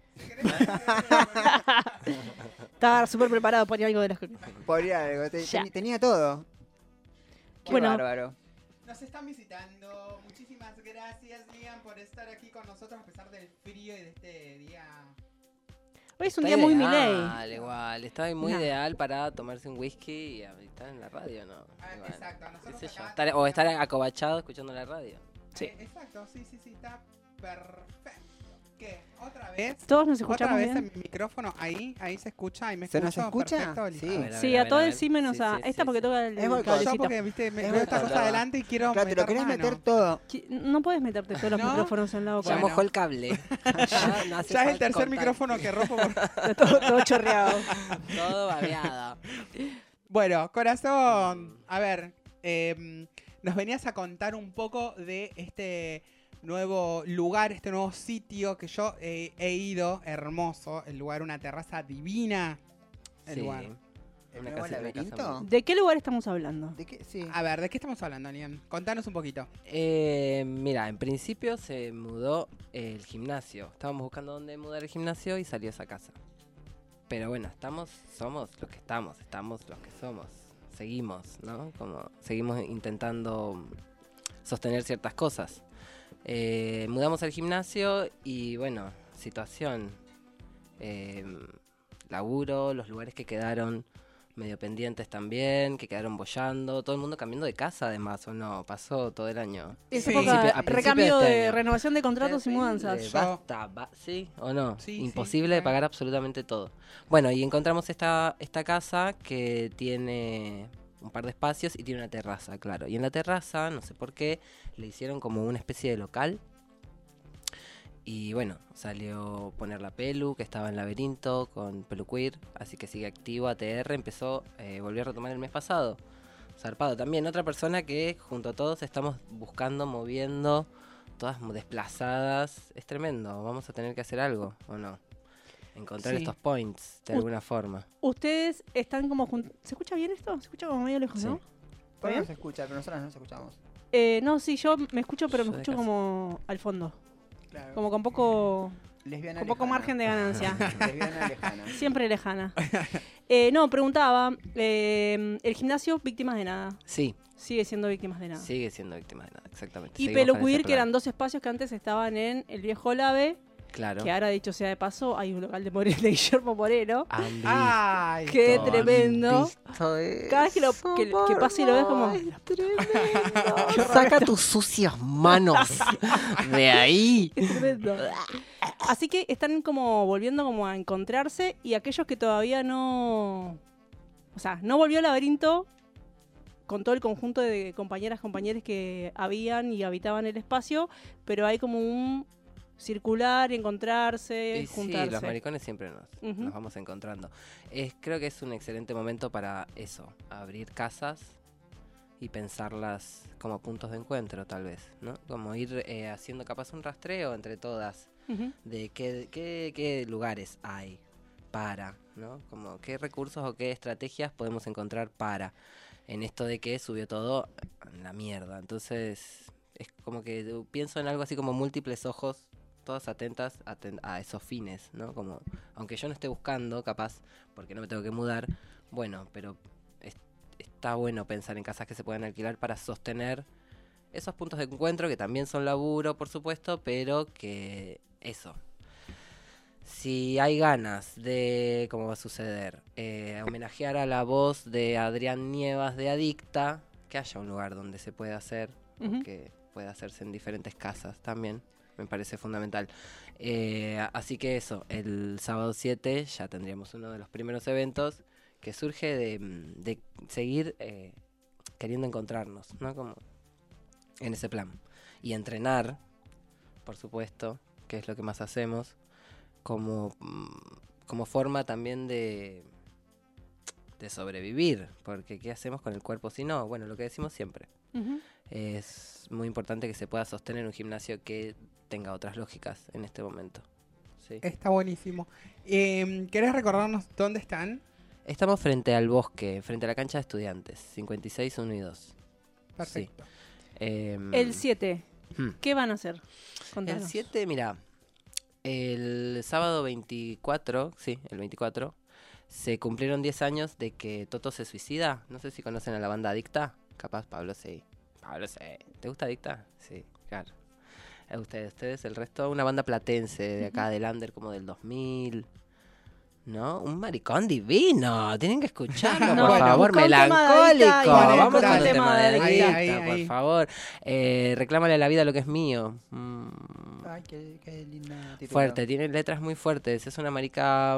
S5: Estaba súper preparado por algo de las cosas.
S3: Ponía algo,
S5: Ya.
S3: tenía todo. Qué
S5: Bueno.
S3: bárbaro.
S2: Nos están visitando. Muchísimas gracias, Liam, por estar aquí con nosotros a pesar del frío y de este día.
S5: Hoy es un
S8: Está
S5: día muy
S8: ideal,
S5: miley.
S8: igual. Está muy
S5: No.
S8: ideal para tomarse un whisky y estar en la radio, ¿no?
S2: Ah,
S8: Y bueno,
S2: exacto,
S8: qué
S2: nosotros
S8: sé yo.
S2: acá-
S8: O estar acobachado escuchando la radio.
S5: Sí.
S2: Exacto, sí, está perfecto. ¿Qué? ¿Otra vez?
S5: Todos nos
S2: ¿Otra
S5: escuchamos
S2: vez
S5: bien.
S2: el micrófono? Ahí se escucha y me
S3: ¿Se nos
S2: escucho
S3: escucha?
S2: perfecto, Lisa.
S3: Sí.
S8: A ver, a
S5: Sí,
S8: ver,
S5: a todos
S8: ver.
S5: sí menos
S8: Sí,
S5: a
S8: sí,
S5: esta
S8: sí,
S5: porque
S8: sí.
S5: toca el
S3: Es boicot.
S2: Yo
S5: cablecito.
S2: porque, viste, me
S3: Es
S2: veo esta
S3: boicot.
S2: cosa adelante y quiero
S3: Claro, te lo
S2: meter
S3: querés
S2: mano.
S3: meter todo.
S5: No puedes meterte todos los
S2: ¿No?
S5: micrófonos en la boca.
S8: Ya
S2: Bueno.
S8: mojó el cable. Ya, no hace
S2: Ya es el
S8: falta
S2: tercer
S8: cortar.
S2: micrófono que rompo por...
S5: Está todo chorreado.
S8: Todo babeado.
S2: Bueno, corazón, a ver, nos venías a contar un poco de este nuevo lugar, este nuevo sitio que yo he ido, hermoso, el lugar, una terraza divina, el
S8: Sí.
S2: lugar.
S3: ¿El
S8: Una
S3: nuevo
S8: casa- una casa
S3: laberinto?
S5: ¿De qué lugar estamos hablando?
S3: ¿De qué? Sí.
S2: A ver, ¿de qué estamos hablando, Liam? Contanos un poquito.
S8: Mira, en principio se mudó el gimnasio. Estábamos buscando dónde mudar el gimnasio y salió esa casa. Pero bueno, somos los que estamos los que somos. Seguimos, ¿no? Como seguimos intentando sostener ciertas cosas. Mudamos al gimnasio y bueno, situación. Laburo, los lugares que quedaron medio pendientes también, que quedaron boyando, todo el mundo cambiando de casa además, ¿o no? Pasó todo el año.
S5: Es
S2: Sí.
S5: época
S8: A principio
S5: recambio
S8: de este
S5: de
S8: año.
S5: renovación de contratos y mudanzas.
S8: Basta, ¿sí o no?
S2: Sí,
S8: Imposible
S2: sí,
S8: de pagar absolutamente todo. Bueno, y encontramos esta casa que tiene un par de espacios y tiene una terraza, claro. Y en la terraza, no sé por qué, le hicieron como una especie de local. Y bueno, salió poner la Pelu, que estaba en Laberinto, con Pelu Queer, así que sigue activo. ATR empezó, volvió a retomar el mes pasado. Zarpado también, otra persona que junto a todos estamos buscando, moviendo, todas desplazadas. Es tremendo, vamos a tener que hacer algo, ¿o no? Encontrar
S2: Sí.
S8: estos points de alguna forma.
S5: Ustedes están como ¿Se escucha bien esto? Se escucha como medio lejos,
S8: Sí.
S5: ¿no?
S3: Por ahí
S5: bien?
S3: no se escucha, pero nosotros no nos escuchamos.
S5: No, sí, yo me escucho, pero me
S8: Yo de
S5: escucho
S8: casa.
S5: como al fondo.
S3: Claro.
S5: Como con poco
S3: Lesbiana
S5: con poco
S3: lejana.
S5: margen de ganancia.
S3: Lesbiana lejana.
S5: Siempre lejana. No, preguntaba, el gimnasio, víctimas de nada.
S8: Sí,
S5: Sigue siendo víctimas de nada.
S8: sigue siendo víctima de nada, exactamente.
S5: Y
S8: Seguimos
S5: Pelo
S8: con ese
S5: Queer, que eran
S8: plan.
S5: 2 espacios que antes estaban en el viejo Lave,
S8: Claro.
S5: que ahora, dicho sea de paso, hay un local de Moreno, de Guillermo Moreno.
S8: Han visto,
S2: Ay,
S5: Qué
S8: han
S5: tremendo.
S8: visto
S5: Cada vez que que pasa y lo ves como...
S8: eso. Saca tus sucias manos de ahí.
S5: Es tremendo. Así que están como volviendo como a encontrarse, y aquellos que todavía no... O sea, no volvió al laberinto con todo el conjunto de compañeros que habían y habitaban el espacio, pero hay como un circular, encontrarse,
S8: Y sí,
S5: juntarse.
S8: los maricones siempre
S5: Ujú.
S8: nos vamos encontrando. Creo que es un excelente momento para eso, abrir casas y pensarlas como puntos de encuentro, tal vez, ¿no? Como ir haciendo capaz un rastreo entre todas
S5: Ujú.
S8: de qué lugares hay para, ¿no? Como qué recursos o qué estrategias podemos encontrar para, en esto de que subió todo en la mierda. Entonces, es como que pienso en algo así como múltiples ojos, todas atentas a esos fines, ¿no? Como, aunque yo no esté buscando, capaz, porque no me tengo que mudar, bueno, pero está bueno pensar en casas que se puedan alquilar para sostener esos puntos de encuentro, que también son laburo, por supuesto, pero que eso. Si hay ganas de, ¿cómo va a suceder? Homenajear a la voz de Adrián Nievas de Adicta, que haya un lugar donde se pueda hacer,
S5: Ujú.
S8: que pueda hacerse en diferentes casas también, me parece fundamental. Así que eso, el sábado 7 ya tendríamos uno de los primeros eventos que surge de seguir queriendo encontrarnos, ¿no? Como en ese plan. Y entrenar, por supuesto, que es lo que más hacemos, como forma también de sobrevivir, porque ¿qué hacemos con el cuerpo si no? Bueno, lo que decimos siempre.
S5: Ujú.
S8: Es muy importante que se pueda sostener un gimnasio que tenga otras lógicas en este momento. Sí.
S2: está buenísimo. ¿Querés recordarnos dónde están?
S8: Estamos frente al bosque, frente a la cancha de estudiantes, 56, 1 y 2.
S2: Perfecto.
S5: El 7, ¿qué van a hacer?
S8: El
S5: Contanos.
S8: 7, mira, el sábado 24, sí, el 24, se cumplieron 10 años de que Toto se suicida. No sé si conocen a la banda Adicta. Capaz, Pablo, sí. Pablo, sí. ¿Te gusta Adicta? Sí, claro. Ustedes, el resto, una banda platense de acá del under como del 2000. ¿No? Un maricón divino. Tienen que escucharlo,
S5: No,
S8: por favor.
S5: busca un tema de
S8: Melancólico.
S5: Adicta y
S8: Vamos
S2: busca
S8: con
S2: un
S8: un tema de
S2: Ahí,
S8: Adicta,
S2: ahí,
S8: por
S2: ahí.
S8: favor. Reclámale a la vida lo que es mío.
S3: Ay, qué linda título.
S8: Fuerte, tiene letras muy fuertes. Es una marica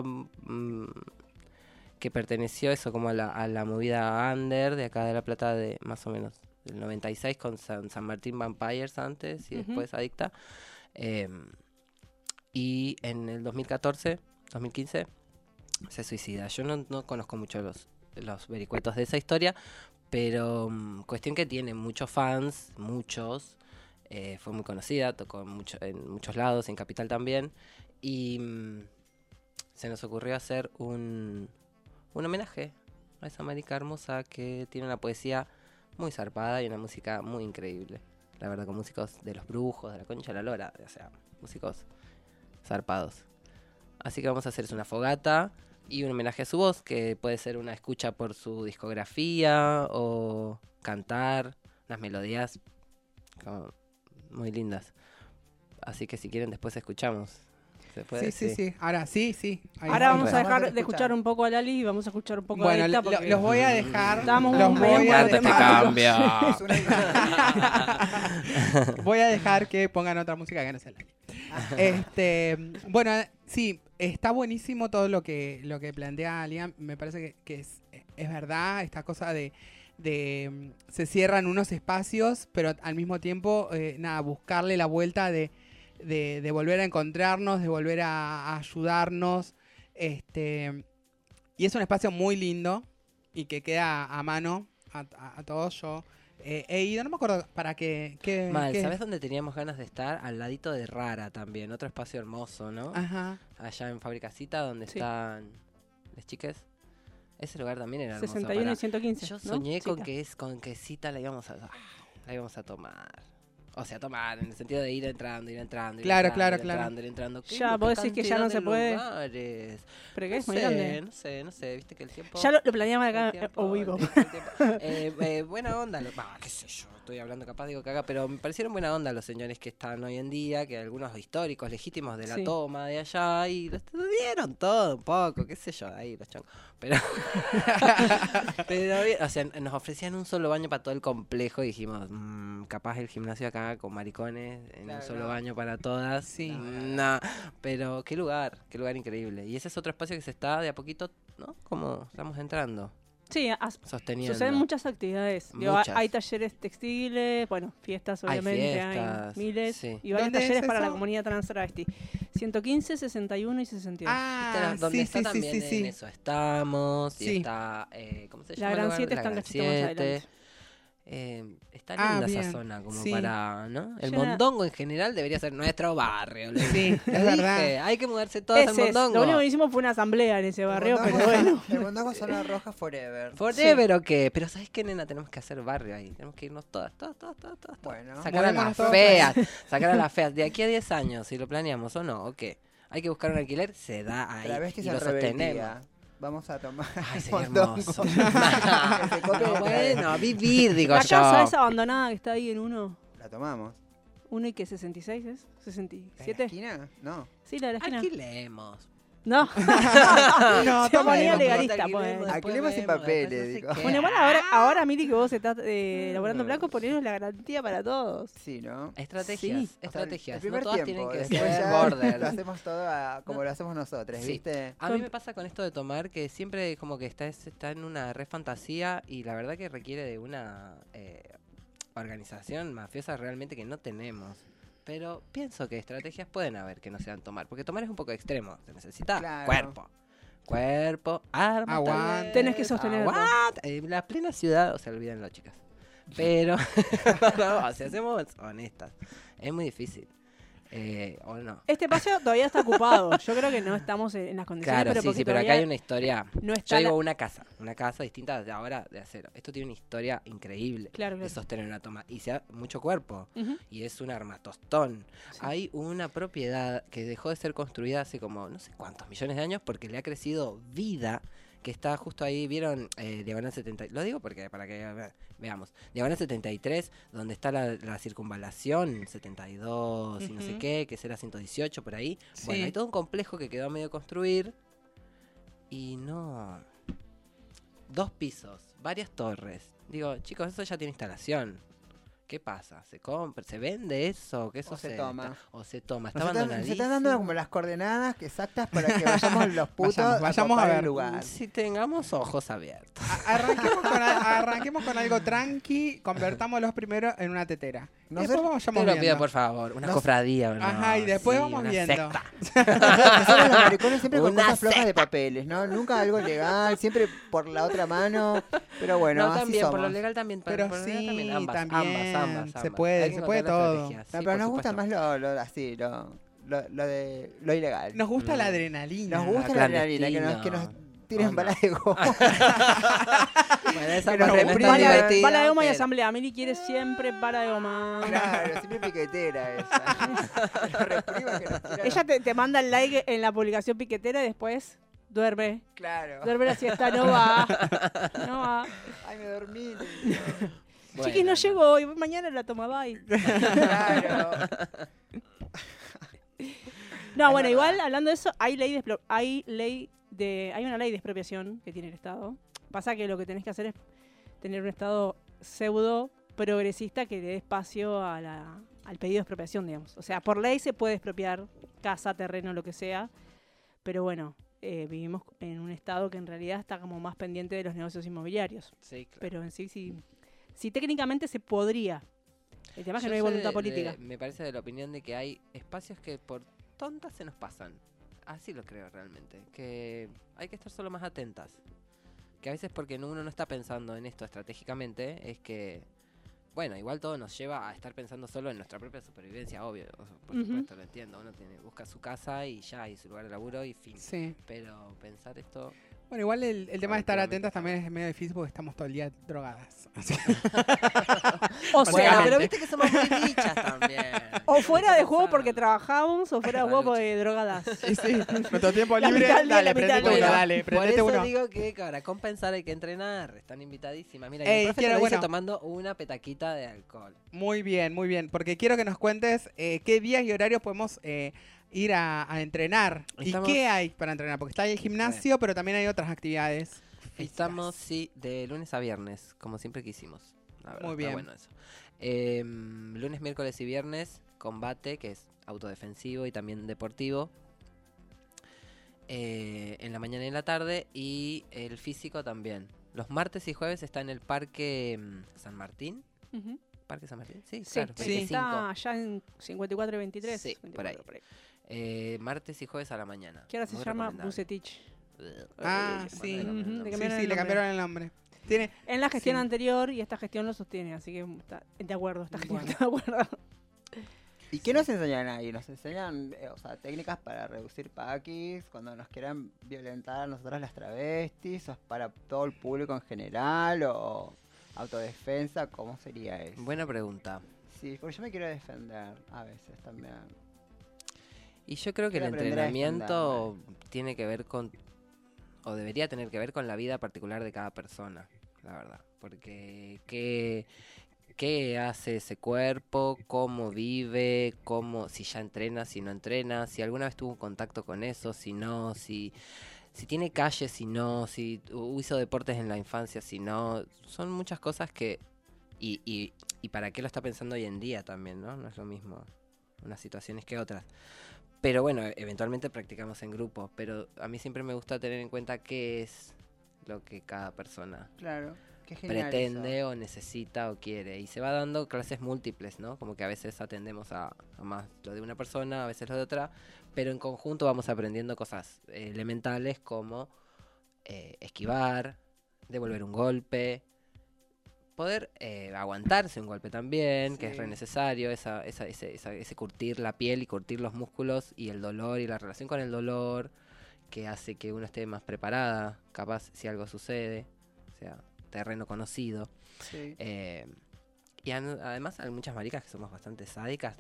S8: que perteneció eso como a la movida under de acá de La Plata, de más o menos del 96 con San Martín Vampires antes y
S5: Ujú.
S8: después Adicta. Y en el 2014, 2015 se suicida. Yo no conozco mucho los vericuetos de esa historia, pero cuestión que tiene muchos fans, muchos. Fue muy conocida, tocó en muchos lados, en Capital también. Y se nos ocurrió hacer un homenaje a esa marica hermosa que tiene una poesía muy zarpada y una música muy increíble. La verdad, con músicos de Los Brujos, de La Concha de la Lora, o sea, músicos zarpados. Así que vamos a hacer una fogata y un homenaje a su voz, que puede ser una escucha por su discografía o cantar unas melodías como muy lindas. Así que si quieren después escuchamos. ¿Se puede?
S2: Sí. Ahora sí. Ahí
S5: Ahora
S2: está.
S5: vamos a
S3: Vamos a
S5: dejar de
S3: escuchar.
S5: escuchar un poco a Lali y vamos a escuchar un poco
S2: Bueno,
S5: a esta porque
S2: los voy a dejar.
S5: Estamos
S2: Los
S5: medio
S2: voy a
S5: en
S4: Te
S2: dejar.
S4: cambia.
S3: Es una-
S2: Voy a dejar que pongan otra música que no sea Lali. Bueno, sí, está buenísimo todo lo que plantea Liam. Me parece que es verdad, esta cosa de se cierran unos espacios, pero al mismo tiempo, buscarle la vuelta de volver a encontrarnos, de volver a ayudarnos. Y es un espacio muy lindo y que queda a mano a todos. Yo he ido, no me acuerdo para qué.
S8: Mal, ¿sabes dónde teníamos ganas de estar? Al ladito de Rara también, otro espacio hermoso, ¿no?
S2: Ajá.
S8: Allá en Fabricacita, donde
S5: Sí.
S8: están las chiques. Ese lugar también era hermoso.
S5: 61 y 115.
S8: Yo
S5: ¿no?
S8: soñé con
S5: Cita.
S8: que Cita la íbamos a tomar. O sea, tomar, en el sentido de ir entrando.
S2: Claro.
S8: Ir entrando. ¿Qué
S5: Ya, vos decís que ya no
S8: cantidad
S5: se
S8: de
S5: puede.
S8: lugares?
S5: ¿Pero qué
S8: No
S5: es muy grande?
S8: no sé, viste que el tiempo...
S5: Ya lo planeamos
S8: el
S5: acá
S8: tiempo,
S5: o vivo.
S8: el tiempo. Buena onda, qué sé yo, estoy hablando capaz, digo caga, pero me parecieron buena onda los señores que están hoy en día, que algunos históricos, legítimos de la
S5: Sí.
S8: toma de allá, y lo dieron todo un poco, qué sé yo, ahí los chongos. Pero, pero bien, o sea, nos ofrecían un solo baño para todo el complejo y dijimos, capaz el gimnasio acá con maricones, en
S3: Claro,
S8: un solo
S3: no.
S8: baño para todas.
S2: Sí.
S8: No, pero qué lugar increíble. Y ese es otro espacio que se está de a poquito, ¿no? Como estamos entrando,
S5: Sí,
S8: sosteniendo.
S5: suceden muchas actividades. Digo,
S8: Muchas.
S5: hay talleres textiles, bueno, fiestas
S8: Hay
S5: obviamente,
S8: fiestas,
S5: hay miles.
S8: sí.
S5: Y varios
S2: ¿Dónde es
S5: talleres para la
S2: eso?
S5: comunidad trans travesti. 115, 61 y 62.
S2: Ah,
S8: Donde
S2: sí,
S8: está
S2: sí,
S8: también
S2: sí.
S8: en eso estamos, y
S2: Sí.
S8: está, ¿cómo se
S5: La
S8: llama? el
S5: Gran
S8: lugar?
S5: 7
S8: La
S5: está un
S8: Gran
S5: cachito más
S8: 7.
S5: adelante.
S8: Está
S2: Ah,
S8: linda esa
S2: bien.
S8: zona como
S2: Sí.
S8: para, ¿no? El
S5: Llena-
S8: Mondongo en general debería ser nuestro barrio. le
S2: Sí,
S8: dije.
S2: es
S8: Le
S2: verdad.
S8: dije, hay que mudarse todos al
S5: Ese es.
S8: Mondongo.
S5: Lo único que hicimos fue una asamblea en ese barrio, pero bueno.
S3: El Mondongo Zona Roja Forever.
S8: Forever o qué, pero ¿sabes qué, nena? Tenemos que hacer barrio ahí. Tenemos que irnos todas.
S3: Bueno.
S8: Sacar a las
S2: Mudémonos todas
S8: feas. Sacar a las feas. De aquí a 10 años, si lo planeamos o no, ¿o qué? Hay que buscar un alquiler, se da ahí.
S3: Pero la vez que
S8: y
S3: se
S8: lo sostenemos.
S3: rebeldía. Vamos a tomar.
S8: Ay, sería
S3: Mondongo.
S8: hermoso.
S3: Que se copie
S8: No,
S3: de
S8: bueno, a vivir, digo
S5: La
S8: yo.
S5: casa esa abandonada que está ahí en uno.
S3: La tomamos.
S5: ¿Uno y que 66 es?
S3: ¿En la
S5: ¿67?
S3: esquina? No.
S5: Sí, la de la esquina.
S8: Alquilemos.
S5: No.
S2: No,
S5: Se
S2: toma
S5: ponía
S2: eso.
S5: legalista, pues.
S3: Alquilemos sin papeles, digo.
S5: Bueno, igual ahora Mili, que vos estás elaborando blanco, poneros la garantía para todos.
S3: Sí, ¿no?
S8: Estrategias,
S5: Sí.
S8: estrategias.
S3: El primer
S8: no todas
S3: tiempo,
S8: tienen que
S3: después
S8: ser
S3: ya
S8: border.
S3: lo hacemos todo como lo hacemos nosotros,
S8: Sí.
S3: ¿viste?
S8: A mí me pasa con esto de tomar que siempre como que está en una re fantasía y la verdad que requiere de una organización mafiosa realmente que no tenemos. Pero pienso que estrategias pueden haber que no sean tomar, porque tomar es un poco extremo, se necesita
S3: Claro.
S8: cuerpo, arma,
S2: Aguante.
S5: Tenés que sostenerlo.
S8: La plena ciudad, o sea, olvídenlo, chicas. Pero, no, si hacemos honestas, es muy difícil. ¿O no?
S5: Este espacio todavía está ocupado. Yo creo que no estamos en las condiciones,
S8: Claro,
S5: pero
S8: sí,
S5: porque
S8: sí, pero acá
S5: todavía
S8: hay una historia.
S5: no
S8: Yo
S5: está
S8: digo
S5: la-
S8: una casa distinta de ahora de acero. Esto tiene una historia increíble
S5: Claro,
S8: de
S5: claro.
S8: sostener una toma. Y sea mucho cuerpo.
S5: Ujú.
S8: Y es un armatostón.
S5: Sí.
S8: Hay una propiedad que dejó de ser construida hace como no sé cuántos millones de años porque le ha crecido vida, que está justo ahí, ¿vieron? Diagonal 70. Lo digo porque para que veamos. Diagonal 73, donde está la circunvalación, 72 y no sé
S5: Ujú.
S8: qué, que será 118 por ahí.
S2: Sí.
S8: Bueno, hay todo un complejo que quedó a medio construir y no... 2 pisos, varias torres. Digo, chicos, eso ya tiene instalación. ¿Qué pasa? ¿Se compra? ¿Se vende eso? ¿Que eso
S3: O se toma.
S8: O se toma. Está
S3: Nos están
S8: abandonadísimo.
S3: dando como las coordenadas exactas para que vayamos los putos
S2: Vayamos a
S3: copar
S2: ver.
S3: el lugar.
S8: Si tengamos ojos abiertos.
S2: Arranquemos con algo tranqui, convertámoslos primero en una tetera.
S3: No
S2: Después
S3: sé,
S2: vamos
S8: Te lo pido,
S2: viendo.
S8: por favor. Una
S3: No sé.
S8: cofradía. ¿o no?
S2: Ajá, y después vamos
S8: una
S2: viendo.
S8: secta.
S3: Nosotros los maricones siempre con
S8: Una
S3: cosas flojas de
S8: secta.
S3: papeles, ¿no? Nunca algo legal, siempre por la otra mano. Pero bueno,
S8: No,
S3: así
S8: también, por lo
S3: somos.
S8: legal también.
S2: Pero
S8: por lo legal
S2: sí,
S8: también. Ambas,
S2: también,
S8: ambas.
S2: se puede,
S8: Hay que
S2: se puede
S8: encontrar la
S2: todo.
S8: estrategia.
S3: No,
S8: Sí,
S3: pero
S8: por
S3: nos gusta
S8: supuesto.
S3: más lo así, lo de lo ilegal.
S2: Nos gusta la
S8: Mm.
S2: adrenalina.
S3: Nos gusta la adrenalina, que nos tiren
S8: Onda.
S3: balas de goma.
S8: Bueno, esa
S3: Que nos
S8: parte no es tan
S3: repriman.
S8: divertida,
S5: Bala de goma y
S8: pero-
S5: asamblea. Mili quiere siempre bala de goma.
S3: Claro, siempre piquetera esa. Nos reprima que nos tiran-
S5: Ella te manda el like en la publicación piquetera y después duerme.
S3: Claro.
S5: Duerme la siesta, no va. No va.
S3: Ay, me dormí.
S8: Bueno,
S5: Chiquis, no llegó hoy. Mañana la toma, bye.
S3: Claro.
S5: No,
S3: Es
S5: bueno,
S3: verdad.
S5: igual hablando de eso, hay una ley de expropiación que tiene el Estado. Pasa que lo que tenés que hacer es tener un Estado pseudo progresista que le dé espacio al pedido de expropiación, digamos. O sea, por ley se puede expropiar casa, terreno, lo que sea, pero bueno, vivimos en un Estado que en realidad está como más pendiente de los negocios inmobiliarios.
S8: Sí, claro.
S5: Pero en sí técnicamente se podría. El tema es que no hay
S8: Yo soy
S5: voluntad política.
S8: me parece de la opinión de que hay espacios que por tontas se nos pasan. Así lo creo realmente. Que hay que estar solo más atentas. Que a veces porque uno no está pensando en esto estratégicamente, es que, bueno, igual todo nos lleva a estar pensando solo en nuestra propia supervivencia, obvio. Por
S5: Ujú.
S8: supuesto, lo entiendo. Uno busca su casa y ya, y su lugar de laburo y fin.
S2: Sí.
S8: Pero pensar esto...
S2: Bueno, igual el tema de estar
S8: Colectivamente
S2: atentas también es medio difícil porque estamos todo el día drogadas. Así que-
S5: O
S8: Bueno,
S5: sea,
S8: pero viste que somos muy dichas también.
S5: o fuera de juego
S8: Pensar.
S5: porque trabajamos, o fuera de juego porque drogadas.
S2: Y sí, nuestro tiempo
S5: La
S2: libre,
S5: mitad del día,
S2: dale,
S5: la mitad del
S2: prendete
S5: día.
S2: uno, dale,
S8: Por
S2: prendete
S8: eso
S2: uno.
S8: digo que para compensar hay que entrenar. Están invitadísimas. Mira, y
S2: Ey,
S8: el profe
S2: quiero-
S8: te lo dice
S2: bueno.
S8: tomando una petaquita de alcohol.
S2: Muy bien, porque quiero que nos cuentes qué días y horarios podemos ir a entrenar.
S8: Estamos-
S2: ¿Y qué hay para entrenar? Porque está ahí el gimnasio, pero también hay otras actividades físicas.
S8: Estamos, sí, de lunes a viernes, como siempre quisimos. La verdad,
S2: Muy bien.
S8: Está bueno eso. Lunes, miércoles y viernes, combate, que es autodefensivo y también deportivo. En la mañana y en la tarde, y el físico también. Los martes y jueves está en el Parque San Martín.
S5: Ujú.
S8: ¿Parque San Martín? Sí,
S5: Sí,
S8: claro,
S5: sí,
S8: 25.
S5: está allá en 54 y 23.
S8: Sí, por ahí.
S5: 54
S8: Martes y jueves a la mañana.
S5: Que ahora se
S8: Muy
S5: llama
S8: recomendable.
S5: Bucetich.
S2: Ah,
S8: Bueno,
S2: sí.
S8: bueno,
S5: Ujú,
S8: bueno,
S5: de
S2: Sí,
S5: cambiaron
S2: sí,
S5: el
S2: le
S5: nombre.
S2: cambiaron el nombre. Tiene,
S5: En la gestión
S2: Sí.
S5: anterior y esta gestión lo sostiene, así que está de acuerdo, esta gestión
S2: Bueno.
S5: está de acuerdo.
S3: ¿Y qué nos enseñan ahí? ¿Nos enseñan o sea, técnicas para reducir paquis? Cuando nos quieran violentar a nosotras las travestis, ¿o es para todo el público en general? ¿O autodefensa? ¿Cómo sería eso?
S8: Buena pregunta.
S3: Sí, porque yo me quiero defender a veces también.
S8: Y yo creo que el
S3: Quiero aprender a
S8: entrenamiento tiene que ver con, o debería tener que ver con la vida particular de cada persona, la verdad. Porque qué hace ese cuerpo, cómo vive, si ya entrena, si no entrena, si alguna vez tuvo un contacto con eso, si no, si tiene calle, si no, si hizo deportes en la infancia, si no. Son muchas cosas que... Y para qué lo está pensando hoy en día también, ¿no? No es lo mismo unas situaciones que otras. Pero bueno, eventualmente practicamos en grupo. Pero a mí siempre me gusta tener en cuenta qué es lo que cada persona
S3: Claro, qué genial
S8: pretende
S3: eso.
S8: o necesita o quiere. Y se va dando clases múltiples, ¿no? Como que a veces atendemos a más lo de una persona, a veces lo de otra. Pero en conjunto vamos aprendiendo cosas elementales como esquivar, devolver un golpe, poder aguantarse un golpe también, que es
S3: Sí.
S8: re necesario, ese curtir la piel y curtir los músculos y el dolor y la relación con el dolor, que hace que uno esté más preparada, capaz si algo sucede, o sea, terreno conocido.
S3: Sí.
S8: Y además hay muchas maricas que somos bastante sádicas,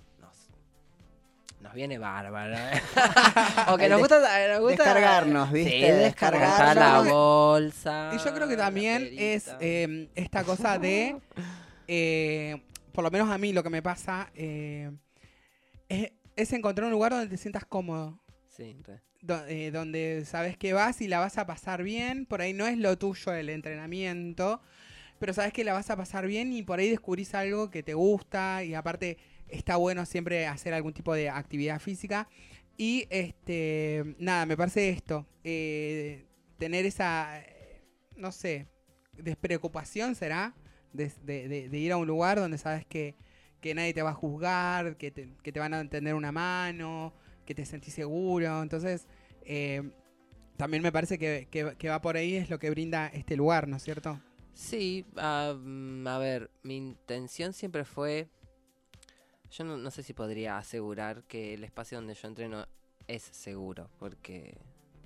S8: nos viene bárbaro. O que
S3: El
S8: nos gusta,
S3: descargarnos, ¿viste?
S8: Sí, descargar la
S2: Descargarnos.
S8: bolsa.
S2: Y yo creo que también
S8: la
S2: es
S8: perita.
S2: esta cosa de, por lo menos a mí lo que me pasa, es encontrar un lugar donde te sientas cómodo.
S8: Sí, re.
S2: Donde sabes que vas y la vas a pasar bien. Por ahí no es lo tuyo el entrenamiento, pero sabes que la vas a pasar bien y por ahí descubrís algo que te gusta y aparte está bueno siempre hacer algún tipo de actividad física. Y nada, me parece esto, tener esa, no sé, despreocupación será, de ir a un lugar donde sabes que nadie te va a juzgar, que te van a tender una mano, que te sentís seguro. Entonces, también me parece que va por ahí, es lo que brinda este lugar, ¿no es cierto?
S8: Sí, a ver, mi intención siempre fue... Yo no sé si podría asegurar que el espacio donde yo entreno es seguro, porque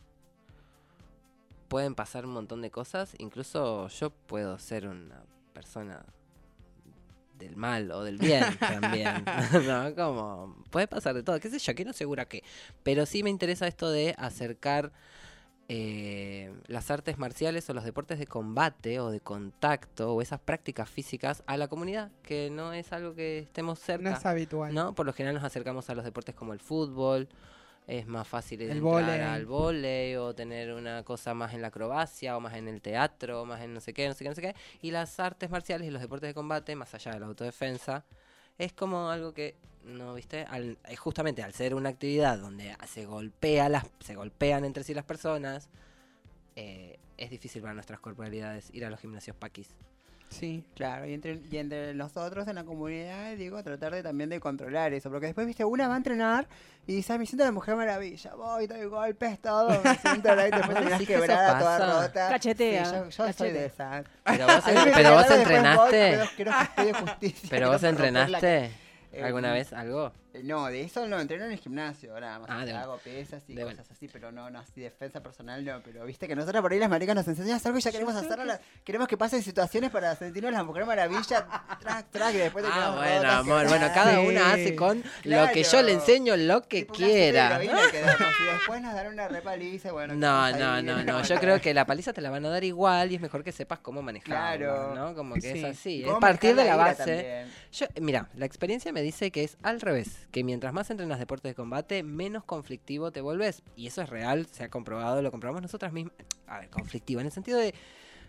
S8: pueden pasar un montón de cosas, incluso yo puedo ser una persona del mal o del bien también, ¿no? Como, puede pasar de todo, qué sé yo, que no asegura qué, pero sí me interesa esto de acercar las artes marciales o los deportes de combate o de contacto o esas prácticas físicas a la comunidad, que no es algo que estemos cerca.
S2: No es habitual.
S8: ¿No? Por lo general nos acercamos a los deportes como el fútbol, es más fácil
S2: El
S8: entrar
S2: vóley.
S8: al vóley o tener una cosa más en la acrobacia o más en el teatro o más en no sé qué, no sé qué, no sé qué. Y las artes marciales y los deportes de combate, más allá de la autodefensa, es como algo que, ¿no viste? Justamente al ser una actividad donde se golpean entre sí las personas, es difícil para nuestras corporalidades ir a los gimnasios paquis.
S2: Sí.
S3: Claro, y entre nosotros en la comunidad, digo, tratar de también de controlar eso, porque después, viste, una va a entrenar y dice, "Ay, me siento la Mujer Maravilla, voy, doy golpes, todo, me siento ahí, después
S8: ¿Vos
S3: terminás
S8: decís que eso
S3: quebrada, toda
S8: pasa?
S3: rota".
S5: Cachetea,
S3: Sí, yo soy
S5: cachetea.
S3: de esa.
S8: Pero vos,
S3: A mí me
S8: pero
S3: pegaron,
S8: vos
S3: después
S8: entrenaste,
S3: voy, quiero que estudie justicia.
S8: pero vos
S3: quiero romper la
S8: entrenaste
S3: ca-
S8: alguna vez algo.
S3: No, de eso no, entreno en el gimnasio, nada más.
S8: Ah,
S3: O sea,
S8: de una.
S3: hago pesas y
S8: De
S3: cosas así, pero no, así defensa personal no. Pero viste que nosotros por ahí las maricas nos enseñan algo y ya queremos hacerlo. Queremos que pasen situaciones para sentirnos la Mujer Maravilla, track, y después te
S8: Ah,
S3: quedamos
S8: bueno,
S3: rotas,
S8: amor, bueno,
S3: quebradas.
S8: cada
S2: Sí.
S8: una hace con lo
S3: Claro.
S8: que yo le enseño lo que
S3: Tipo una serie de
S8: quiera.
S3: heroína quedamos, y después nos dan una repaliza y bueno.
S8: No,
S3: quedamos
S8: no,
S3: ahí,
S8: no, no. Yo creo que la paliza te la van a dar igual y es mejor que sepas cómo manejarla,
S3: Claro.
S8: ¿no? Como que
S2: Sí.
S8: es así.
S3: Y
S8: Es
S3: cómo
S8: partir de
S3: manejar
S8: la
S3: ira
S8: base.
S3: también.
S8: Mira, la experiencia me dice que es al revés. Que mientras más entrenas deportes de combate, menos conflictivo te vuelves. Y eso es real, se ha comprobado, lo comprobamos nosotras mismas. A ver, conflictivo, en el sentido de...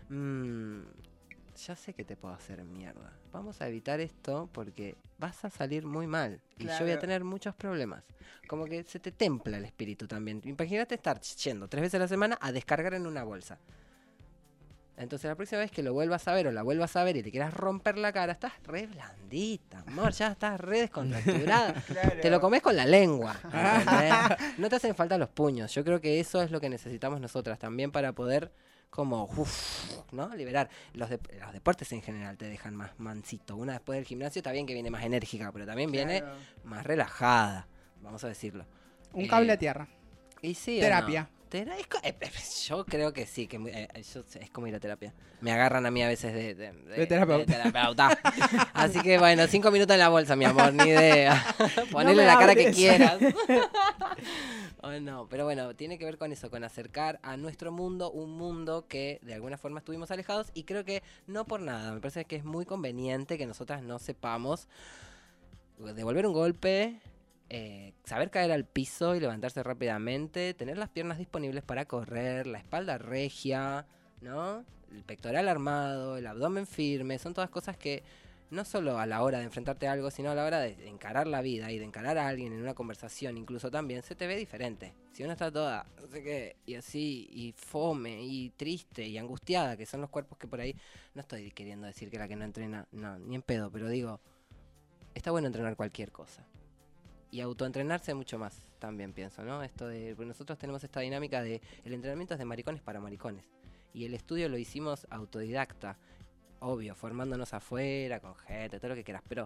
S8: ya sé que te puedo hacer mierda. Vamos a evitar esto porque vas a salir muy mal. Y yo voy a
S3: Claro.
S8: tener muchos problemas. Como que se te templa el espíritu también. Imagínate estar yendo 3 veces a la semana a descargar en una bolsa. Entonces la próxima vez que lo vuelvas a ver o la vuelvas a ver y te quieras romper la cara, estás re blandita, amor, ya estás re descontracturada.
S3: Claro.
S8: Te lo comes con la lengua. ¿Entendés? No te hacen falta los puños. Yo creo que eso es lo que necesitamos nosotras también para poder como ¿no? Liberar. Los deportes en general te dejan más mansito. Una después del gimnasio está bien que viene más enérgica, pero también viene
S3: Claro.
S8: más relajada. Vamos a decirlo.
S2: Un cable
S8: Eh,
S2: a tierra.
S8: Y sí, ¿o
S2: Terapia.
S8: no? Yo creo que sí, que es como ir a terapia. Me agarran a mí a veces
S2: De terapeuta.
S8: terapeuta. Así que bueno, 5 minutos en la bolsa, mi amor, ni idea. Ponele
S3: me
S8: la cara que
S3: hables.
S8: quieras. O no, pero bueno, tiene que ver con eso, con acercar a nuestro mundo un mundo que de alguna forma estuvimos alejados y creo que no por nada. Me parece que es muy conveniente que nosotras no sepamos devolver un golpe. Saber caer al piso y levantarse rápidamente, tener las piernas disponibles para correr, la espalda regia, ¿no? El pectoral armado, el abdomen firme, son todas cosas que no solo a la hora de enfrentarte a algo, sino a la hora de encarar la vida y de encarar a alguien en una conversación, incluso también se te ve diferente. Si uno está toda, no sé qué, y así, y fome, y triste, y angustiada, que son los cuerpos que por ahí, no estoy queriendo decir que la que no entrena, no, ni en pedo, pero digo, está bueno entrenar cualquier cosa. Y autoentrenarse mucho más, también pienso, ¿no? Esto de, porque nosotros tenemos esta dinámica de el entrenamiento es de maricones para maricones. Y el estudio lo hicimos autodidacta, obvio, formándonos afuera, con gente, todo lo que quieras, pero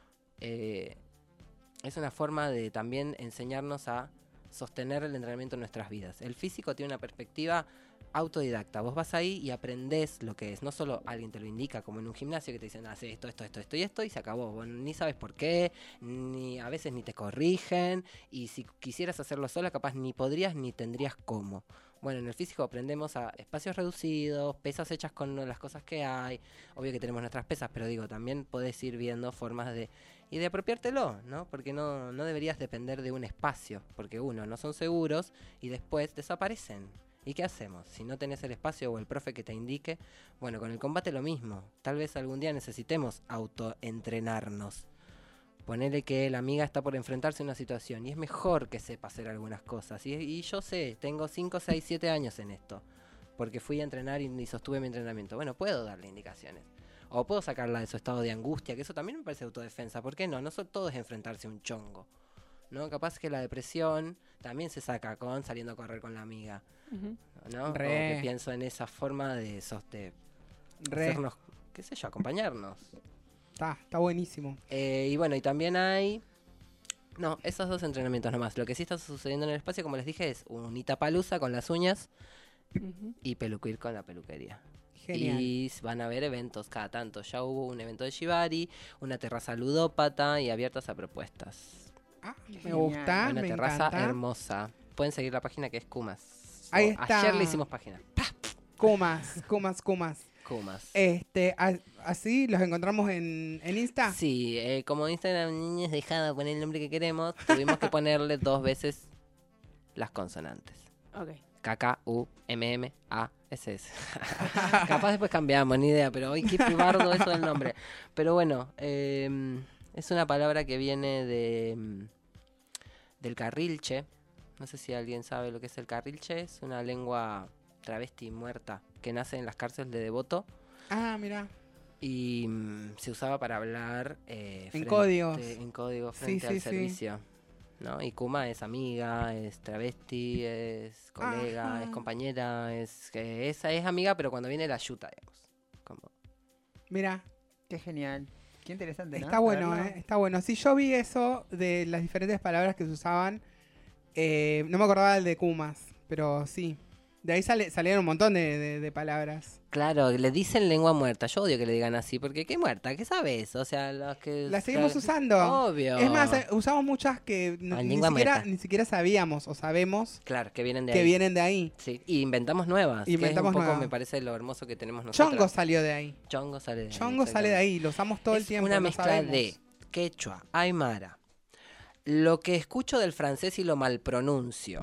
S8: es una forma de también enseñarnos a sostener el entrenamiento en nuestras vidas. El físico tiene una perspectiva autodidacta. Vos vas ahí y aprendés lo que es. No solo alguien te lo indica, como en un gimnasio que te dicen, hace esto y esto, y se acabó. Vos ni sabes por qué, ni a veces ni te corrigen, y si quisieras hacerlo sola, capaz ni podrías ni tendrías cómo. Bueno, en el físico aprendemos a espacios reducidos, pesas hechas con las cosas que hay. Obvio que tenemos nuestras pesas, pero digo, también podés ir viendo formas de apropiártelo, ¿no? Porque no deberías depender de un espacio, porque uno, no son seguros y después desaparecen. ¿Y qué hacemos? Si no tenés el espacio o el profe que te indique, bueno, con el combate lo mismo. Tal vez algún día necesitemos autoentrenarnos. Ponele que la amiga está por enfrentarse a una situación y es mejor que sepa hacer algunas cosas. Y yo sé, tengo 5, 6, 7 años en esto, porque fui a entrenar y sostuve mi entrenamiento. Bueno, puedo darle indicaciones. O puedo sacarla de su estado de angustia, que eso también me parece autodefensa. ¿Por qué no? No todo es enfrentarse a un chongo, ¿no? Capaz que la depresión también se saca con saliendo a correr con la amiga,
S5: Ujú.
S8: ¿no? Como
S2: Re.
S8: que pienso en esa forma de hacernos, qué sé yo, acompañarnos.
S2: Está buenísimo.
S8: Y bueno, y también hay... No, esos 2 entrenamientos nomás. Lo que sí está sucediendo en el espacio, como les dije, es un Itapalusa con las uñas
S5: Ujú.
S8: y Peluquir con la peluquería.
S2: Genial.
S8: Y van a haber eventos cada tanto. Ya hubo un evento de Shibari, una terraza ludópata y abiertas a propuestas.
S2: Ah, me
S3: Genial.
S2: gusta,
S8: Una
S2: me
S8: terraza
S2: encanta.
S8: hermosa. Pueden seguir la página que es Kumas.
S2: Ahí está.
S8: Ayer le hicimos página.
S2: Kumas.
S8: Kumas.
S2: Así los encontramos en Insta.
S8: Sí, como Instagram niñas dejada poner el nombre que queremos, tuvimos que ponerle 2 veces las consonantes.
S5: Ok.
S8: K-K-U-M-M-A-S-S. Capaz después cambiamos, ni idea, pero hoy qué bardo eso del nombre. Pero bueno, es una palabra que viene del carrilche. No sé si alguien sabe lo que es el carrilche. Es una lengua travesti muerta que nace en las cárceles de Devoto.
S2: Ah, mira.
S8: Y se usaba para hablar
S2: códigos.
S8: en código frente
S2: Sí,
S8: al
S2: sí, sí.
S8: servicio. ¿No? Y Kuma es amiga, es travesti, es colega,
S2: Ajá.
S8: es compañera, esa es amiga, pero cuando viene la ayuda, digamos. Como...
S2: Mira,
S3: Qué genial. Qué interesante, ¿no?
S2: está bueno,
S3: Saberlo.
S2: está bueno. Sí, yo vi eso de las diferentes palabras que se usaban. No me acordaba del de Kumas, pero sí. De ahí salieron un montón de palabras.
S8: Claro, le dicen lengua muerta. Yo odio que le digan así, porque ¿qué muerta? ¿Qué sabes? O sea, los que...
S2: La seguimos usando.
S8: Obvio.
S2: Es más, usamos muchas que
S8: Ah, lengua muerta.
S2: ni siquiera sabíamos o sabemos
S8: Claro, que vienen de
S2: que
S8: ahí.
S2: vienen de ahí.
S8: Sí, y inventamos nuevas.
S2: Inventamos
S8: que es un poco,
S2: nuevas.
S8: me parece, lo hermoso que tenemos nosotros.
S2: Chongo salió de ahí.
S8: Chongo sale de ahí.
S2: Chongo sale de ahí, lo usamos todo el
S8: Es
S2: tiempo.
S8: una
S2: lo
S8: mezcla
S2: sabemos.
S8: de quechua, aymara. Lo que escucho del francés y lo malpronuncio.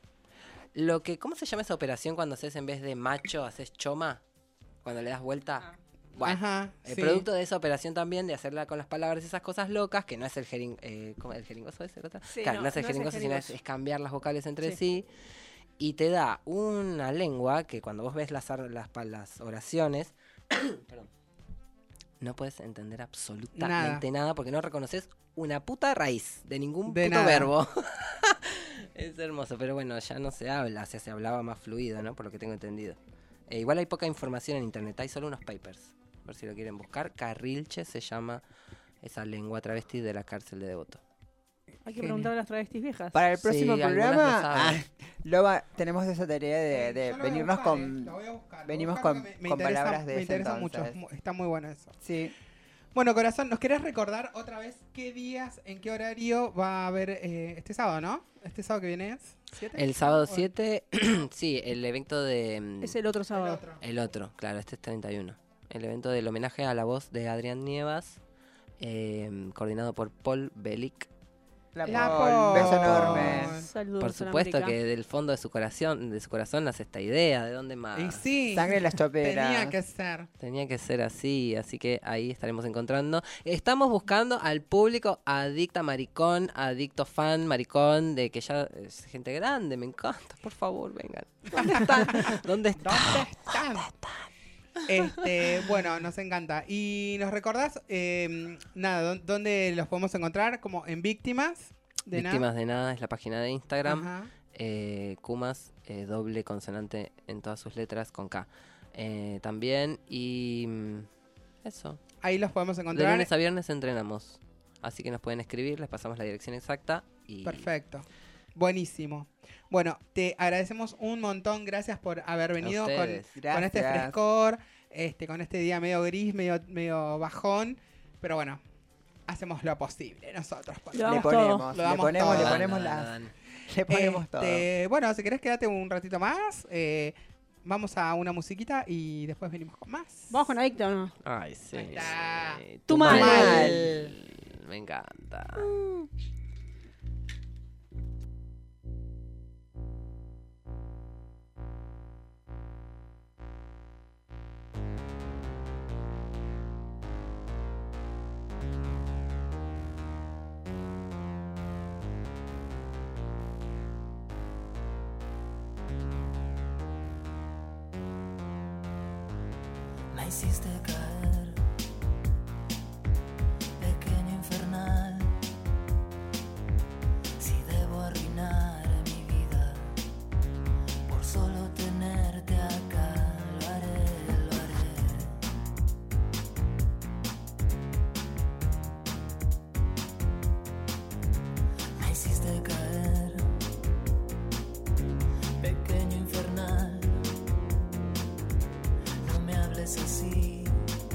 S8: Lo que, ¿cómo se llama esa operación cuando haces en vez de macho, haces choma? Cuando le das vuelta. Bueno,
S2: Ajá,
S8: el
S2: sí.
S8: producto de esa operación también, de hacerla con las palabras y esas cosas locas, que no es el ¿cómo? ¿El jeringoso ese?
S5: Sí,
S8: Claro, no es el jeringoso, sino es cambiar las vocales entre sí. Y te da una lengua que cuando vos ves las oraciones, perdón, no puedes entender absolutamente nada porque no reconoces una puta raíz de ningún
S2: De
S8: puto
S2: nada.
S8: verbo. Es hermoso, pero bueno, ya no se habla, o sea, se hablaba más fluido, ¿no? Por lo que tengo entendido. Igual hay poca información en internet, hay solo unos papers, por si lo quieren buscar. Carrilche se llama esa lengua travesti de la cárcel de Devoto.
S5: Hay que preguntar a las travestis viejas.
S3: Para el próximo
S8: Sí, algunas
S3: programa,
S8: lo saben.
S3: tenemos esa tarea de
S2: Yo lo voy a
S3: venirnos
S2: buscar,
S3: con...
S2: lo voy a buscar, lo
S3: venimos
S2: voy a buscar
S3: con-
S2: porque me
S3: con
S2: interesa-
S3: palabras de
S2: Me
S3: ese
S2: interesa mucho,
S3: entonces.
S2: está muy bueno eso.
S3: Sí.
S2: Bueno, corazón, ¿nos querés recordar otra vez qué días, en qué horario va a haber este sábado, no? ¿Este sábado que viene es? ¿7?
S8: El sábado 7, sí, el evento de...
S5: Es el otro
S2: El
S5: sábado.
S2: otro.
S8: El otro, claro, este es 31. El evento del homenaje a la voz de Adrián Nievas, coordinado por Paul Belic.
S3: La
S2: La
S3: Paul,
S2: Paul.
S3: beso enorme.
S5: Saludos.
S8: Por supuesto
S5: América.
S8: que del fondo de su corazón nace esta idea, ¿de dónde más?
S2: Y sí,
S3: Sangre en las choperas.
S2: tenía que ser.
S8: Tenía que ser así que ahí estaremos encontrando. Estamos buscando al público adicta maricón, adicto fan maricón, de que ya es gente grande, me encanta, por favor, vengan. ¿Dónde están? ¿Dónde están?
S2: ¿Dónde están? Bueno, nos encanta. ¿Y nos recordás, nada, dónde los podemos encontrar? Como en Víctimas de
S8: Víctimas de Nada es la página de Instagram.
S2: Ajá.
S8: Kumas, doble consonante en todas sus letras con K. También, y eso.
S2: Ahí los podemos
S8: De
S2: encontrar.
S8: lunes a viernes entrenamos. Así que nos pueden escribir, les pasamos la dirección exacta. Y
S2: Perfecto. Buenísimo. Bueno, te agradecemos un montón. Gracias por haber venido con
S8: ustedes.
S2: este
S3: Gracias.
S2: frescor, con este día medio gris, medio bajón. Pero bueno, hacemos lo posible nosotros. por
S5: Lo
S2: favor.
S3: Le
S5: damos todo.
S3: ponemos,
S2: Lo
S3: le
S2: damos
S3: ponemos,
S2: todo.
S3: le
S8: Dan,
S3: ponemos
S8: dan,
S3: las...
S8: dan.
S3: Le ponemos todo.
S2: Bueno, si querés quédate un ratito más. Vamos a una musiquita y después venimos con más.
S5: ¿Vamos con Adicta o no?
S8: Ay, sí.
S2: Ahí está.
S8: Sí.
S5: Tu mal.
S8: Me encanta.
S6: Me hiciste caer, pequeño infernal. Si debo arruinar mi vida por solo tenerte acá, lo haré, lo haré. Me hiciste caer, pequeño infernal. No me hables así,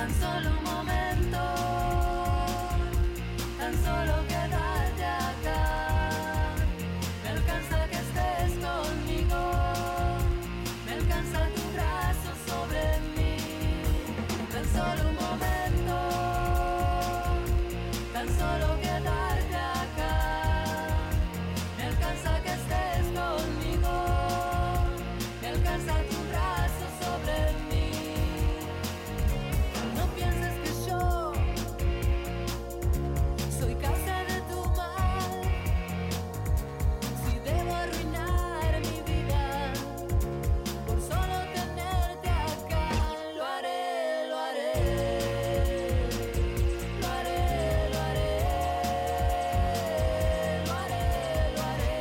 S6: tan solo un momento, tan solo quedarte acá. Me alcanza que estés conmigo, me alcanza tu brazo sobre mí. Tan solo un momento, tan solo quedarte acá. Me alcanza que estés conmigo, me alcanza tu brazo sobre mí. No pienses que yo soy causa de tu mal. Si debo arruinar mi vida por solo tenerte acá, lo haré, lo haré, lo haré, lo haré, lo haré, lo haré,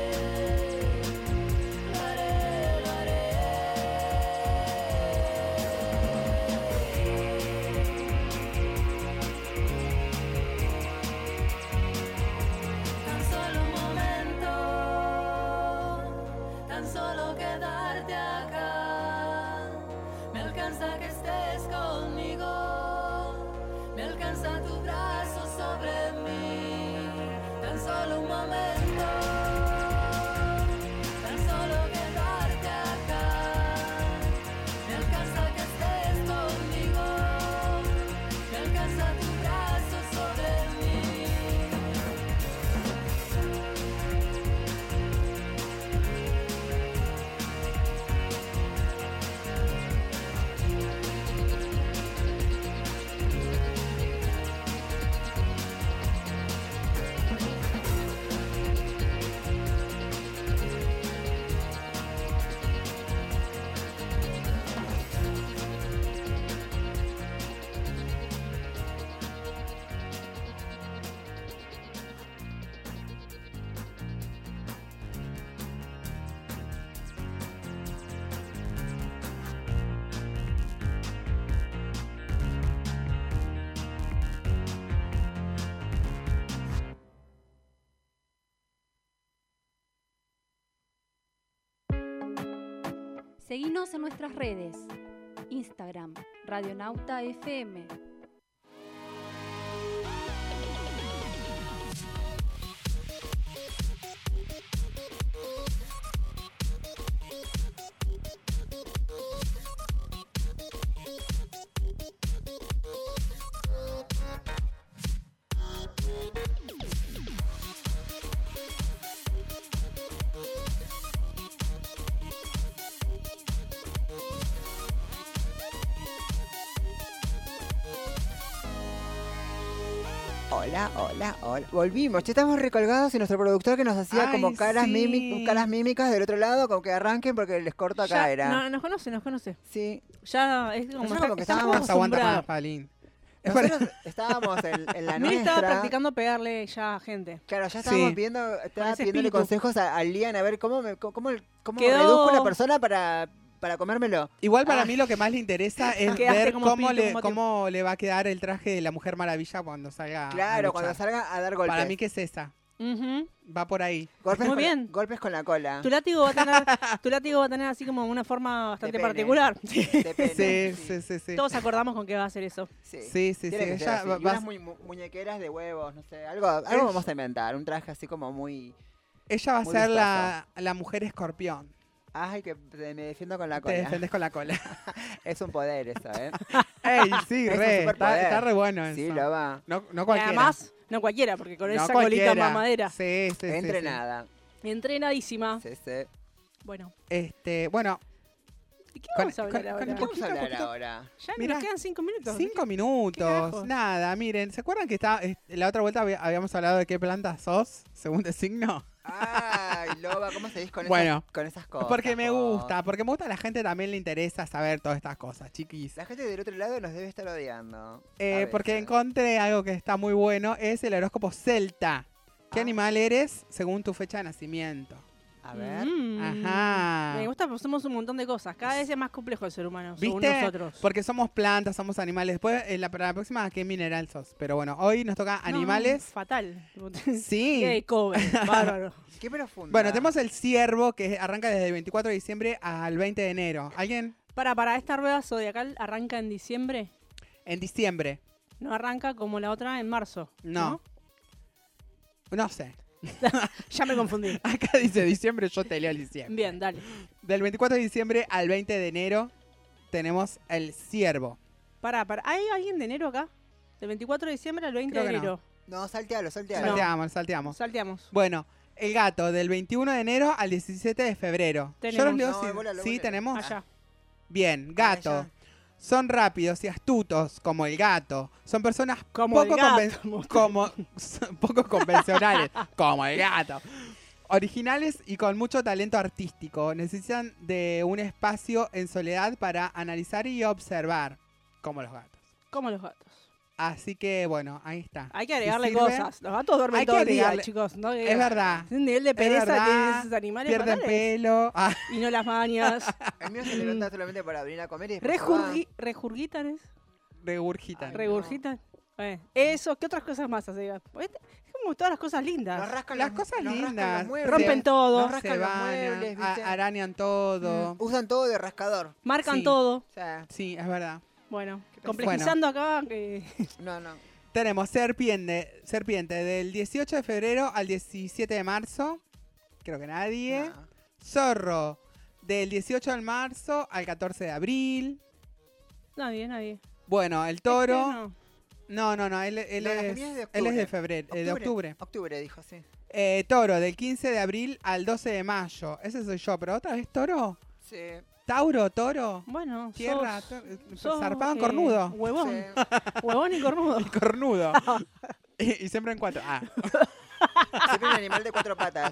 S6: lo haré, lo haré. Tan solo un momento, tan solo quedarte acá. Me alcanza que estés conmigo, me alcanza tu brazo sobre mí. Tan solo un momento, tan solo quedarte acá. Me alcanza que estés conmigo, me alcanza tu brazo sobre mí.
S9: Seguinos en nuestras redes. Instagram, Radionauta FM.
S3: Hola, hola, hola. Volvimos. Ya estamos recolgados y nuestro productor que nos hacía como caras,
S2: sí.
S3: caras mímicas del otro lado, como que arranquen porque les corto acá
S5: Ya,
S3: era.
S5: no, nos conoce.
S3: Sí.
S5: Ya es como,
S3: Nosotros como que
S5: estamos
S3: estábamos
S2: ¿Cómo se aguanta con la
S5: acostumbrados.
S2: Palín?
S3: Nosotros estábamos en la
S5: Miri estaba
S3: nuestra.
S5: practicando pegarle ya a gente.
S3: Claro, ya estábamos
S2: Sí.
S3: viendo,
S5: Con
S3: estaba
S5: ese
S3: pidiéndole
S5: espíritu.
S3: consejos a Lian a ver cómo
S5: Quedó-
S3: reduzco una persona para comérmelo.
S2: Igual para mí lo que más le interesa es
S5: Quedaste
S2: ver
S5: como
S2: cómo
S5: espíritu, como
S2: cómo le va a quedar el traje de la Mujer Maravilla cuando salga. a
S3: Claro,
S2: luchar.
S3: cuando salga a dar golpes.
S2: Para mí que es esa.
S5: Ujú.
S2: Va por ahí.
S3: Golpes
S5: Muy
S3: con
S5: bien.
S3: golpes con la cola.
S5: Tu látigo va a tener así como una forma bastante
S3: De pene.
S5: particular.
S3: De pene,
S2: Sí.
S5: Todos acordamos con que va a hacer eso.
S3: Sí.
S2: Sí.
S3: Tiene que ser
S2: Ella
S3: así.
S2: va-
S3: Y
S2: va-
S3: unas muñequeras de huevos, no sé. Algo vamos a inventar. Un traje así como muy...
S2: ella va a
S3: Muy
S2: ser
S3: vistoso.
S2: la mujer escorpión.
S3: Ay, que me defiendo con la
S2: Te
S3: cola.
S2: defendés con la cola.
S3: Es un poder eso, ¿eh?
S2: Ey, sí,
S3: Es un
S2: re.
S3: superpoder.
S2: Está re bueno eso.
S3: Sí, lo va.
S2: No
S5: Y
S2: cualquiera.
S5: además, no cualquiera, porque con
S2: No
S5: esa
S2: cualquiera.
S5: colita mamadera.
S2: Sí.
S3: Entrenada.
S5: Entrenadísima.
S3: Sí.
S5: Bueno.
S2: Bueno,
S5: ¿Y qué vamos a hablar
S2: con-
S5: ahora?
S2: con
S3: ¿Qué vamos a hablar
S2: poquito.
S3: ahora?
S5: Ya
S2: Mirá,
S5: nos quedan 5 minutos.
S2: 5
S5: ¿Qué
S2: minutos.
S5: carajos?
S2: Nada, miren. ¿Se acuerdan que la otra vuelta habíamos hablado de qué planta sos, según el signo?
S3: Ay, Loba, ¿cómo seguís con,
S2: Bueno,
S3: con esas cosas?
S2: Porque me
S3: po?
S2: gusta, a la gente también le interesa saber todas estas cosas, chiquis.
S3: La gente del otro lado nos debe estar odiando.
S2: Porque
S3: A veces.
S2: encontré algo que está muy bueno, es el horóscopo celta. ¿Qué
S3: Ah.
S2: animal eres según tu fecha de nacimiento?
S3: A ver.
S2: Ajá.
S5: Me gusta, porque somos un montón de cosas. Cada vez es más complejo el ser humano, según
S2: ¿Viste?
S5: nosotros.
S2: Porque somos plantas, somos animales. Después, para la próxima, ¿qué mineral sos? Pero bueno, hoy nos toca
S5: No,
S2: animales.
S5: fatal.
S2: Sí.
S5: Qué cover, bárbaro.
S3: Qué profundo.
S2: Bueno, tenemos el ciervo que arranca desde el 24 de diciembre al 20 de enero. ¿Alguien?
S5: Para esta rueda zodiacal arranca en diciembre.
S2: En diciembre.
S5: No arranca como la otra en marzo.
S2: No. No sé.
S5: Ya me confundí.
S2: Acá dice diciembre, yo te leo el diciembre.
S5: Bien, dale.
S2: Del 24 de diciembre al 20 de enero tenemos el ciervo.
S5: Pará. ¿Hay alguien de enero acá? Del 24 de diciembre al 20
S2: Creo
S5: de
S2: que no.
S5: enero.
S3: No, saltealo.
S2: Salteamos.
S5: Salteamos.
S2: Bueno, el gato del 21 de enero al 17 de febrero. Yo
S5: Tenemos.
S2: los leo
S3: No, volalo,
S2: sí,
S3: volalo.
S2: tenemos.
S5: Allá.
S2: Bien, gato.
S3: ya.
S2: Son rápidos y astutos como el gato. Son personas
S5: Como el
S2: poco,
S5: gato.
S2: poco convencionales como el gato. Originales y con mucho talento artístico. Necesitan de un espacio en soledad para analizar y observar como los gatos.
S5: Como los gatos.
S2: Así que bueno, ahí está.
S5: Hay que
S2: Si
S5: agregarle
S2: sirve,
S5: cosas. Los gatos duermen
S2: hay que
S5: todo el día,
S2: agregarle-
S5: chicos. ¿No?
S2: Es verdad.
S5: Es un nivel de pereza
S2: verdad,
S5: que tienen esos animales
S2: Pierden
S5: fatales.
S2: pelo. Ah,
S5: Y no las mañas.
S3: El mío se levanta solamente para venir a comer y después se va.
S5: Regurgitan, ¿es?
S2: regurgitan.
S3: Ay,
S5: Regurgitan. Eso, ¿qué otras cosas más hacen? Es como todas las cosas
S3: Nos
S5: lindas.
S3: rascan
S2: Las
S3: los-
S2: cosas
S3: nos rascan
S2: lindas.
S3: los muebles,
S5: Rompen todo.
S3: nos
S2: Se
S3: rascan los
S2: bañan,
S3: muebles, ¿viste?
S2: arañan todo.
S3: Usan todo de rascador.
S5: Marcan
S2: Sí.
S5: todo.
S3: O sea,
S2: Sí, es verdad.
S5: Bueno,
S3: Qué pesado.
S5: complejizando acá.
S3: no.
S2: Tenemos serpiente del 18 de febrero al 17 de marzo. Creo que nadie.
S3: No.
S2: Zorro del 18 de marzo al 14 de abril.
S5: Nadie.
S2: Bueno, el toro.
S5: Este no.
S2: No, él
S3: No, las
S2: es,
S3: mías de
S2: él es
S3: octubre.
S2: de febrero, de octubre.
S3: Octubre, dijo, sí.
S2: Toro del 15 de abril al 12 de mayo. Ese soy yo, pero otra vez toro.
S3: Sí.
S2: Tauro, toro.
S5: Bueno,
S2: Tierra,
S5: sos,
S2: zarpado, cornudo.
S5: Huevón.
S3: Sí.
S5: Huevón y cornudo.
S2: Cornudo. y siempre en cuatro. Ah.
S3: Siempre un animal de 4 patas.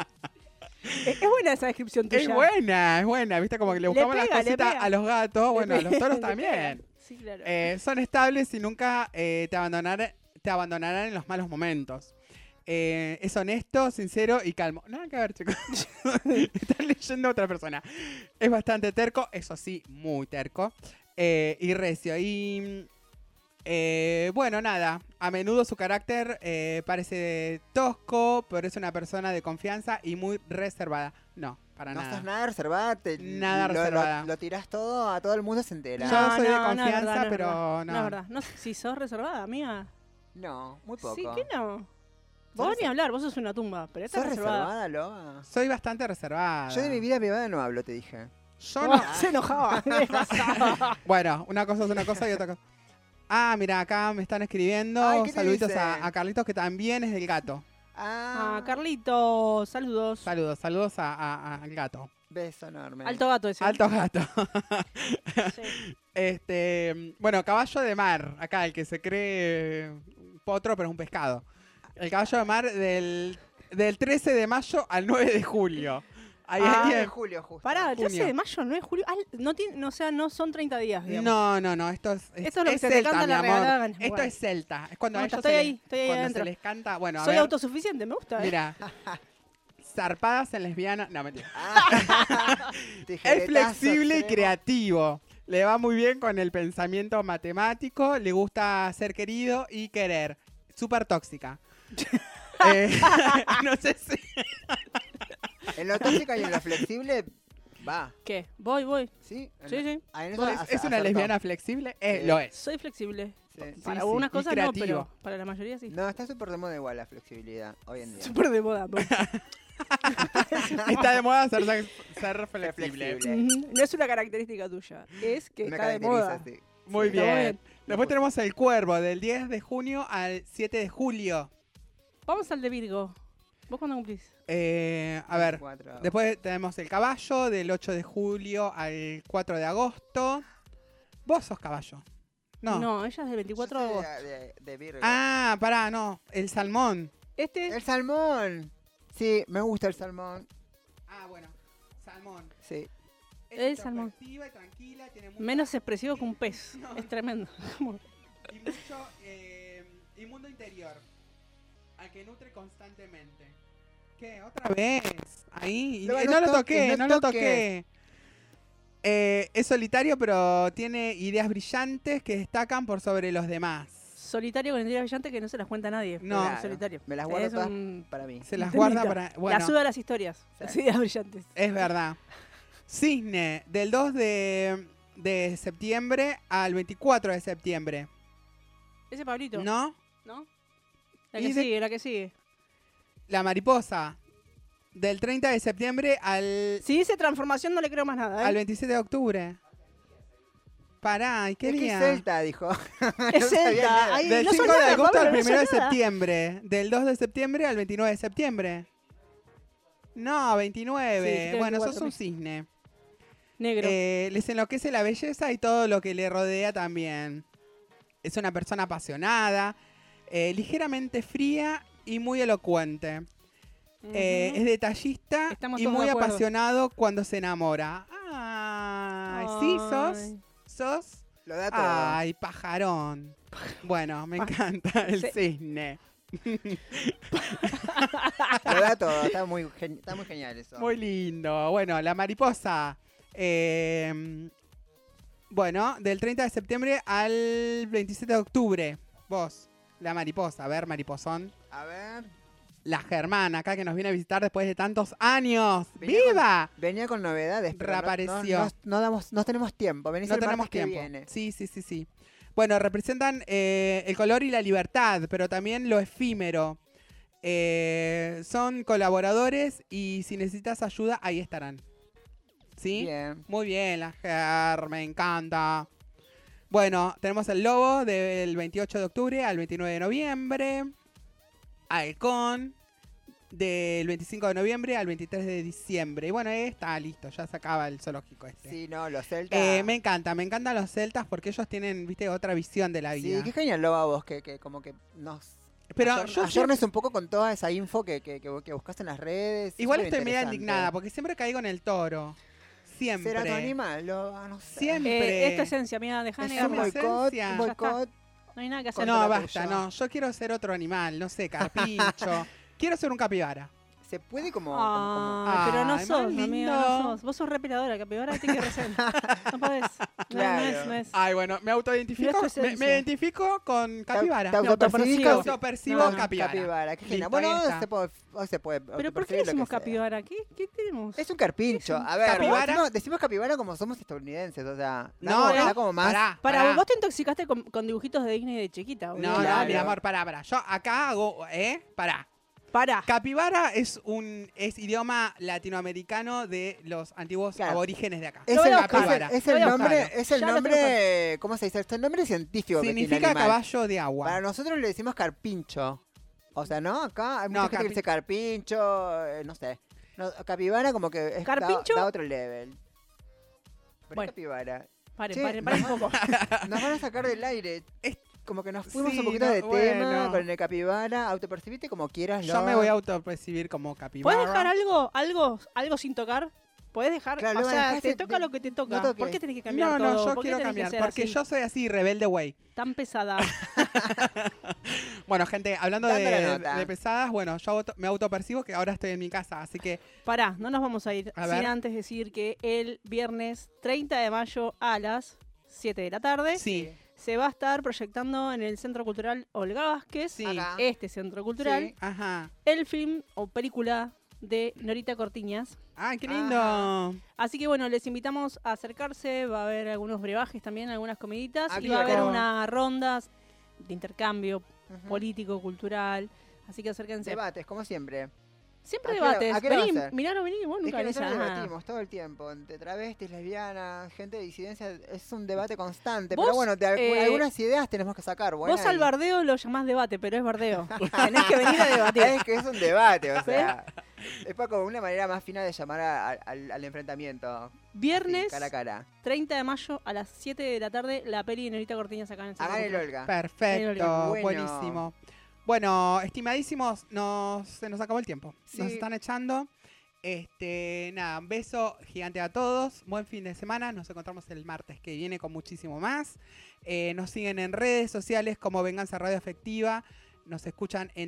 S5: Es buena esa descripción tuya.
S2: Es buena. Viste, como que le buscamos las
S5: pega, le
S2: cositas
S5: pega.
S2: a los gatos. Bueno, a los toros
S5: Le
S2: también.
S5: pega. Sí, claro.
S2: Son estables y nunca te abandonarán en los malos momentos. Es honesto, sincero y calmo. Nada que ver, chicos. Están leyendo a otra persona. Es bastante terco, eso sí, muy terco. Y recio. Y bueno, nada. A menudo su carácter parece tosco, pero es una persona de confianza y muy reservada. No, para
S3: No
S2: nada.
S3: estás nada reservada.
S2: Nada reservada.
S3: Lo tirás todo, a todo el mundo se entera.
S2: Yo soy de
S5: no es
S2: confianza,
S5: verdad, no es
S2: pero
S5: verdad.
S2: no.
S5: No es verdad. No, si sos reservada, amiga.
S3: No, muy poco.
S5: Sí que no. Vos ni hablar, vos sos una tumba, pero esta
S3: ¿Sos
S5: es reservada.
S3: reservada, Loa?
S2: Soy bastante reservada.
S3: Yo de mi vida privada no hablo, te dije.
S2: Yo no.
S5: Se enojaba.
S2: Bueno, una cosa es una cosa y otra cosa. Ah, mira, acá me están escribiendo.
S3: Ay, ¿qué te
S2: Saluditos
S3: dicen?
S2: a Carlitos, que también es del gato.
S5: Ah, Carlito, saludos.
S2: Saludos al gato.
S3: Beso enorme.
S5: Alto gato ese.
S2: Alto gato.
S5: Sí.
S2: Bueno, caballo de mar. Acá, el que se cree un potro, pero es un pescado. El caballo de mar del 13 de mayo al 9 de julio. Ahí,
S3: Ah,
S2: ahí
S3: de
S2: es-
S3: julio, justo.
S5: Pará, el 13
S2: Junio.
S5: de mayo, 9 de julio. Ah, no tiene, o sea, no son 30 días, digamos.
S2: No, esto es
S5: Esto es lo que se te
S2: celta,
S5: canta
S2: mi
S5: la
S2: amor.
S5: regalada gana.
S2: Esto
S5: Bueno.
S2: es celta. Es cuando
S5: No,
S2: a ellos
S5: estoy
S2: se
S5: ahí,
S2: les,
S5: estoy ahí
S2: cuando
S5: adentro.
S2: se les canta. Bueno, a
S5: Soy
S2: ver,
S5: autosuficiente, me gusta.
S2: mira. Zarpadas en lesbiana. No, mentira.
S3: Ah,
S2: Es
S3: tijeretazo
S2: flexible y
S3: extremo.
S2: creativo. Le va muy bien con el pensamiento matemático. Le gusta ser querido y querer. Súper tóxica. No sé si.
S3: En lo tóxica y en lo flexible, va.
S5: ¿Qué? Voy.
S3: ¿Sí?
S5: Sí, sí.
S3: Ah, en eso
S2: ¿Es una
S3: acertó.
S2: lesbiana flexible?
S3: Sí.
S2: Lo es.
S5: Soy flexible.
S3: Sí.
S5: Para
S2: sí,
S5: algunas
S2: y
S5: cosas no,
S2: creativo.
S5: pero para la mayoría sí.
S3: No, está súper de moda igual la flexibilidad hoy en día.
S5: Súper de moda. ¿No?
S2: Está de moda ser flexible.
S5: Ujú. No es una característica tuya, es que
S3: Me
S5: está de
S3: caracteriza
S5: moda.
S3: así.
S2: Muy
S5: Está
S2: bien. Después tenemos el cuervo del 10 de junio al 7 de julio.
S5: Vamos al de Virgo. ¿Vos cuándo cumplís?
S2: A ver.
S3: 4.
S2: Después tenemos el caballo del 8 de julio al 4 de agosto. Vos sos caballo. No.
S5: Ella es del 24 de agosto.
S3: De Virgo.
S2: Ah, pará, no. El salmón.
S5: Este,
S3: El salmón. Sí, me gusta el salmón.
S2: Ah, bueno. Salmón.
S3: Sí.
S2: Es
S5: El salmón.
S2: introspectiva y tranquila, tiene mucha-
S5: menos expresivo que un pez.
S2: No.
S5: Es tremendo.
S2: y mucho y mundo interior al que nutre constantemente. ¿Qué? ¿Otra vez? Ahí.
S3: No,
S2: No
S3: no
S2: lo toqué,
S3: toques,
S2: no
S3: no
S2: lo toqué. Es solitario, pero tiene ideas brillantes que destacan por sobre los demás.
S5: Solitario con ideas brillantes que no se las cuenta nadie.
S2: No.
S5: Es
S3: Claro.
S5: solitario.
S3: Me las guardo
S5: Es
S3: todas
S5: un-
S3: para mí.
S2: Se las
S5: Intendita.
S2: guarda para... Bueno,
S5: La suda a las historias.
S3: Sí.
S5: Las ideas brillantes.
S2: es verdad. Cisne, del 2 de de septiembre al 24 de septiembre.
S5: Ese Pablito.
S2: ¿No?
S5: ¿No? La
S2: Y
S5: que
S2: de-
S5: sigue, la que sigue.
S2: La mariposa. Del 30 de septiembre al,
S5: Si dice transformación, no le creo más nada, ¿eh?
S2: al 27 de octubre. Pará, ¿y qué
S3: Es que
S2: día?
S3: es Celta, dijo.
S5: Es
S3: No sabía
S5: Celta.
S3: nada.
S5: Ay,
S2: Del
S5: no
S2: 5
S5: son
S2: de
S5: nada,
S2: agosto
S5: Pablo,
S2: al
S5: no
S2: 1 de
S5: son nada.
S2: septiembre. Del 2 de septiembre al 29 de septiembre. No, 29.
S5: Sí,
S2: Bueno,
S5: 24,
S2: sos un
S5: ¿viste?
S2: cisne.
S5: Negro.
S2: Les enloquece la belleza y todo lo que le rodea también. Es una persona apasionada, ligeramente fría y muy elocuente.
S5: Ujú.
S2: Es detallista
S5: Estamos
S2: y
S5: todos
S2: muy
S5: de acuerdo.
S2: apasionado cuando se enamora. Ay, sí,
S5: Ay.
S2: sos.
S3: Lo da todo.
S2: Ay, pajarón. Bueno, me encanta el
S5: Sí.
S2: cisne.
S3: Lo da todo. Está muy genial eso.
S2: Muy lindo. Bueno, la mariposa. Bueno, del 30 de septiembre al 27 de octubre. Vos, la mariposa. A ver, mariposón.
S3: A ver.
S2: La Germana, acá que nos viene a visitar después de tantos años.
S3: Venía con-
S2: ¡Viva!
S3: Venía con novedades, pero
S2: Reapareció.
S3: no tenemos tiempo. Venís
S2: No
S3: el
S2: tenemos
S3: martes que
S2: tiempo.
S3: viene.
S2: Sí. Bueno, representan el color y la libertad, pero también lo efímero. Son colaboradores y si necesitas ayuda, ahí estarán. ¿Sí?
S3: Bien.
S2: Muy bien, la Ger, me encanta. Bueno, tenemos el lobo del 28 de octubre al 29 de noviembre. Halcón del 25 de noviembre al 23 de diciembre. Y bueno, está listo, ya se acaba el zoológico este.
S3: Sí, no, los celtas.
S2: Me encantan los celtas porque ellos tienen, viste, otra visión de la
S3: Sí,
S2: vida.
S3: qué genial lo va vos, que como que nos...
S2: Pero yo
S3: ayornes un poco con toda esa info que buscaste en las redes.
S2: igual
S3: Súper
S2: estoy media
S3: interesante.
S2: indignada porque siempre caigo en el toro. Siempre.
S3: ¿Será tu animal? No sé.
S2: Siempre.
S5: Es tu esencia, mira, dejá
S3: Es
S5: de
S2: Es
S3: un
S2: mi
S5: negarlo.
S3: boicot,
S2: esencia.
S3: un boicot.
S5: No hay nada que hacer.
S3: Contra
S2: No,
S3: la
S2: basta,
S3: tuya.
S2: no. Yo quiero ser otro animal, no sé, carpincho. Quiero ser un capibara.
S3: Se puede como...
S5: Ay, pero no
S2: Ay,
S5: sos,
S2: más
S5: amiga,
S2: lindo.
S5: no sos. Vos sos repeladora, capibara, te que rezar. No podés.
S3: Claro.
S5: No es.
S2: Ay, bueno, me autoidentifico.
S5: No es tu
S2: Me
S5: esencia.
S2: identifico con capibara.
S3: Te
S2: Me
S3: autopercibís
S2: autopercibo
S5: No, no,
S2: capibara.
S3: capibara. Qué genial.
S2: Listo,
S3: Bueno,
S2: ahí
S3: hoy
S2: está.
S3: se puede
S5: Pero ¿por qué
S3: autopercibir lo
S5: decimos
S3: que sea.
S5: capibara? ¿Qué tenemos?
S3: Es un carpincho. A ver,
S2: Capibara.
S3: decimos capibara como somos estadounidenses, o sea,
S2: No,
S3: da
S2: no,
S3: como más...
S5: Para, vos te intoxicaste con dibujitos de Disney de chiquita, boludo.
S2: No,
S3: Claro.
S2: no, mi amor, pará. Yo acá hago, pará.
S5: Pará.
S2: Capibara es idioma latinoamericano de los antiguos
S3: Claro.
S2: aborígenes de acá.
S3: Es
S5: Lo voy
S3: el,
S5: a buscar.
S2: capibara.
S3: es
S5: Lo
S3: el
S5: voy a
S3: nombre,
S2: buscarlo.
S3: es el
S5: Ya lo
S3: nombre, ¿cómo se dice? Es el nombre científico que tiene el
S2: Significa
S3: animal.
S2: caballo de agua.
S3: Para nosotros le decimos carpincho. O sea, ¿no? Acá hay mucha
S2: No,
S3: gente que dice carpincho, no sé. No, capibara como que
S5: ¿Carpincho?
S3: da otro level. Pero
S5: Bueno.
S3: capibara.
S5: Paren,
S3: Che,
S5: paren un poco.
S3: Nos van a sacar del aire.
S2: Es-
S3: Como que nos fuimos
S2: Sí,
S3: un poquito
S2: no,
S3: de tema
S2: bueno.
S3: con el capibara. Autopercibite como quieras.
S2: Yo me voy a autopercibir como capibara.
S5: ¿Puedes dejar algo sin tocar? ¿Puedes dejar?
S3: Claro,
S5: o
S3: lo
S5: sea,
S3: dejaste
S5: te toca lo que te toca.
S3: no toques.
S5: ¿Por qué tenés que cambiar
S2: No,
S5: todo?
S2: no, yo
S5: ¿Por qué
S2: quiero
S5: tenés que
S2: cambiar.
S5: ser
S2: Porque
S5: así?
S2: yo soy así, rebelde güey.
S5: Tan pesada.
S2: Bueno, gente, hablando
S3: Dando la
S2: de,
S3: nota.
S2: de pesadas, bueno, yo me autopercibo que ahora estoy en mi casa, así que
S5: Pará, no nos vamos a ir
S2: A
S5: sin
S2: ver.
S5: antes decir que el viernes 30 de mayo a las 7 de la tarde
S2: sí,
S5: se va a estar proyectando en el Centro Cultural Olga Vázquez,
S2: sí,
S3: Acá.
S5: este Centro Cultural,
S3: Sí.
S2: ajá.
S5: el film o película de Norita Cortiñas.
S2: ¡Ay, qué lindo!
S3: Ajá.
S5: Así que bueno, les invitamos a acercarse, va a haber algunos brebajes también, algunas comiditas,
S3: Ah,
S5: y
S3: qué
S5: va a haber
S2: rico.
S5: unas rondas de intercambio
S3: Ujú.
S5: político, cultural, así que acérquense.
S3: Debates, como siempre.
S5: Siempre
S3: ¿A qué hora-
S5: debates,
S3: a qué hora va a
S5: vení,
S3: ser?
S5: miralo, vení, vos
S3: Es
S5: nunca
S3: que
S5: venís
S3: nosotros
S5: a-
S3: debatimos todo el tiempo, entre travestis, lesbianas, gente de disidencia, es un debate constante.
S5: Vos,
S3: Pero bueno, algunas ideas tenemos que sacar.
S5: Vos
S3: buenas
S5: al
S3: y-
S5: bardeo lo llamás debate, pero es bardeo. Tenés que venir a debatir.
S3: Es que es un debate, o sea, es para como una manera más fina de llamar al enfrentamiento.
S5: Viernes
S3: así, cara a cara.
S5: 30 de mayo a las 7 de la tarde, la peli de Norita Cortiñas acá en el Centro
S3: Hagan el
S5: Cultural.
S3: Olga.
S2: Perfecto,
S3: Bueno.
S2: buenísimo. Bueno, estimadísimos, se nos acabó el tiempo. Nos
S3: Sí.
S2: están echando. Nada, un beso gigante a todos. Buen fin de semana. Nos encontramos el martes que viene con muchísimo más. Nos siguen en redes sociales como Venganza Radio Afectiva. Nos escuchan en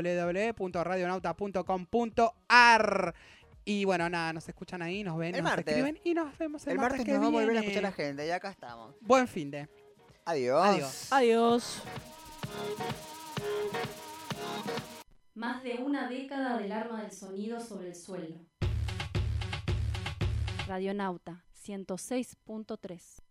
S2: www.radionauta.com.ar. Y bueno, nada, nos escuchan ahí, nos ven,
S3: El
S2: nos
S3: martes.
S2: escriben y nos vemos el,
S3: El martes
S2: que
S3: nos va a volver a
S2: viene.
S3: escuchar la gente, y acá estamos.
S2: Buen fin de.
S3: Adiós.
S2: Adiós.
S5: Adiós.
S9: Más de una década del arma del sonido sobre el suelo. Radionauta 106.3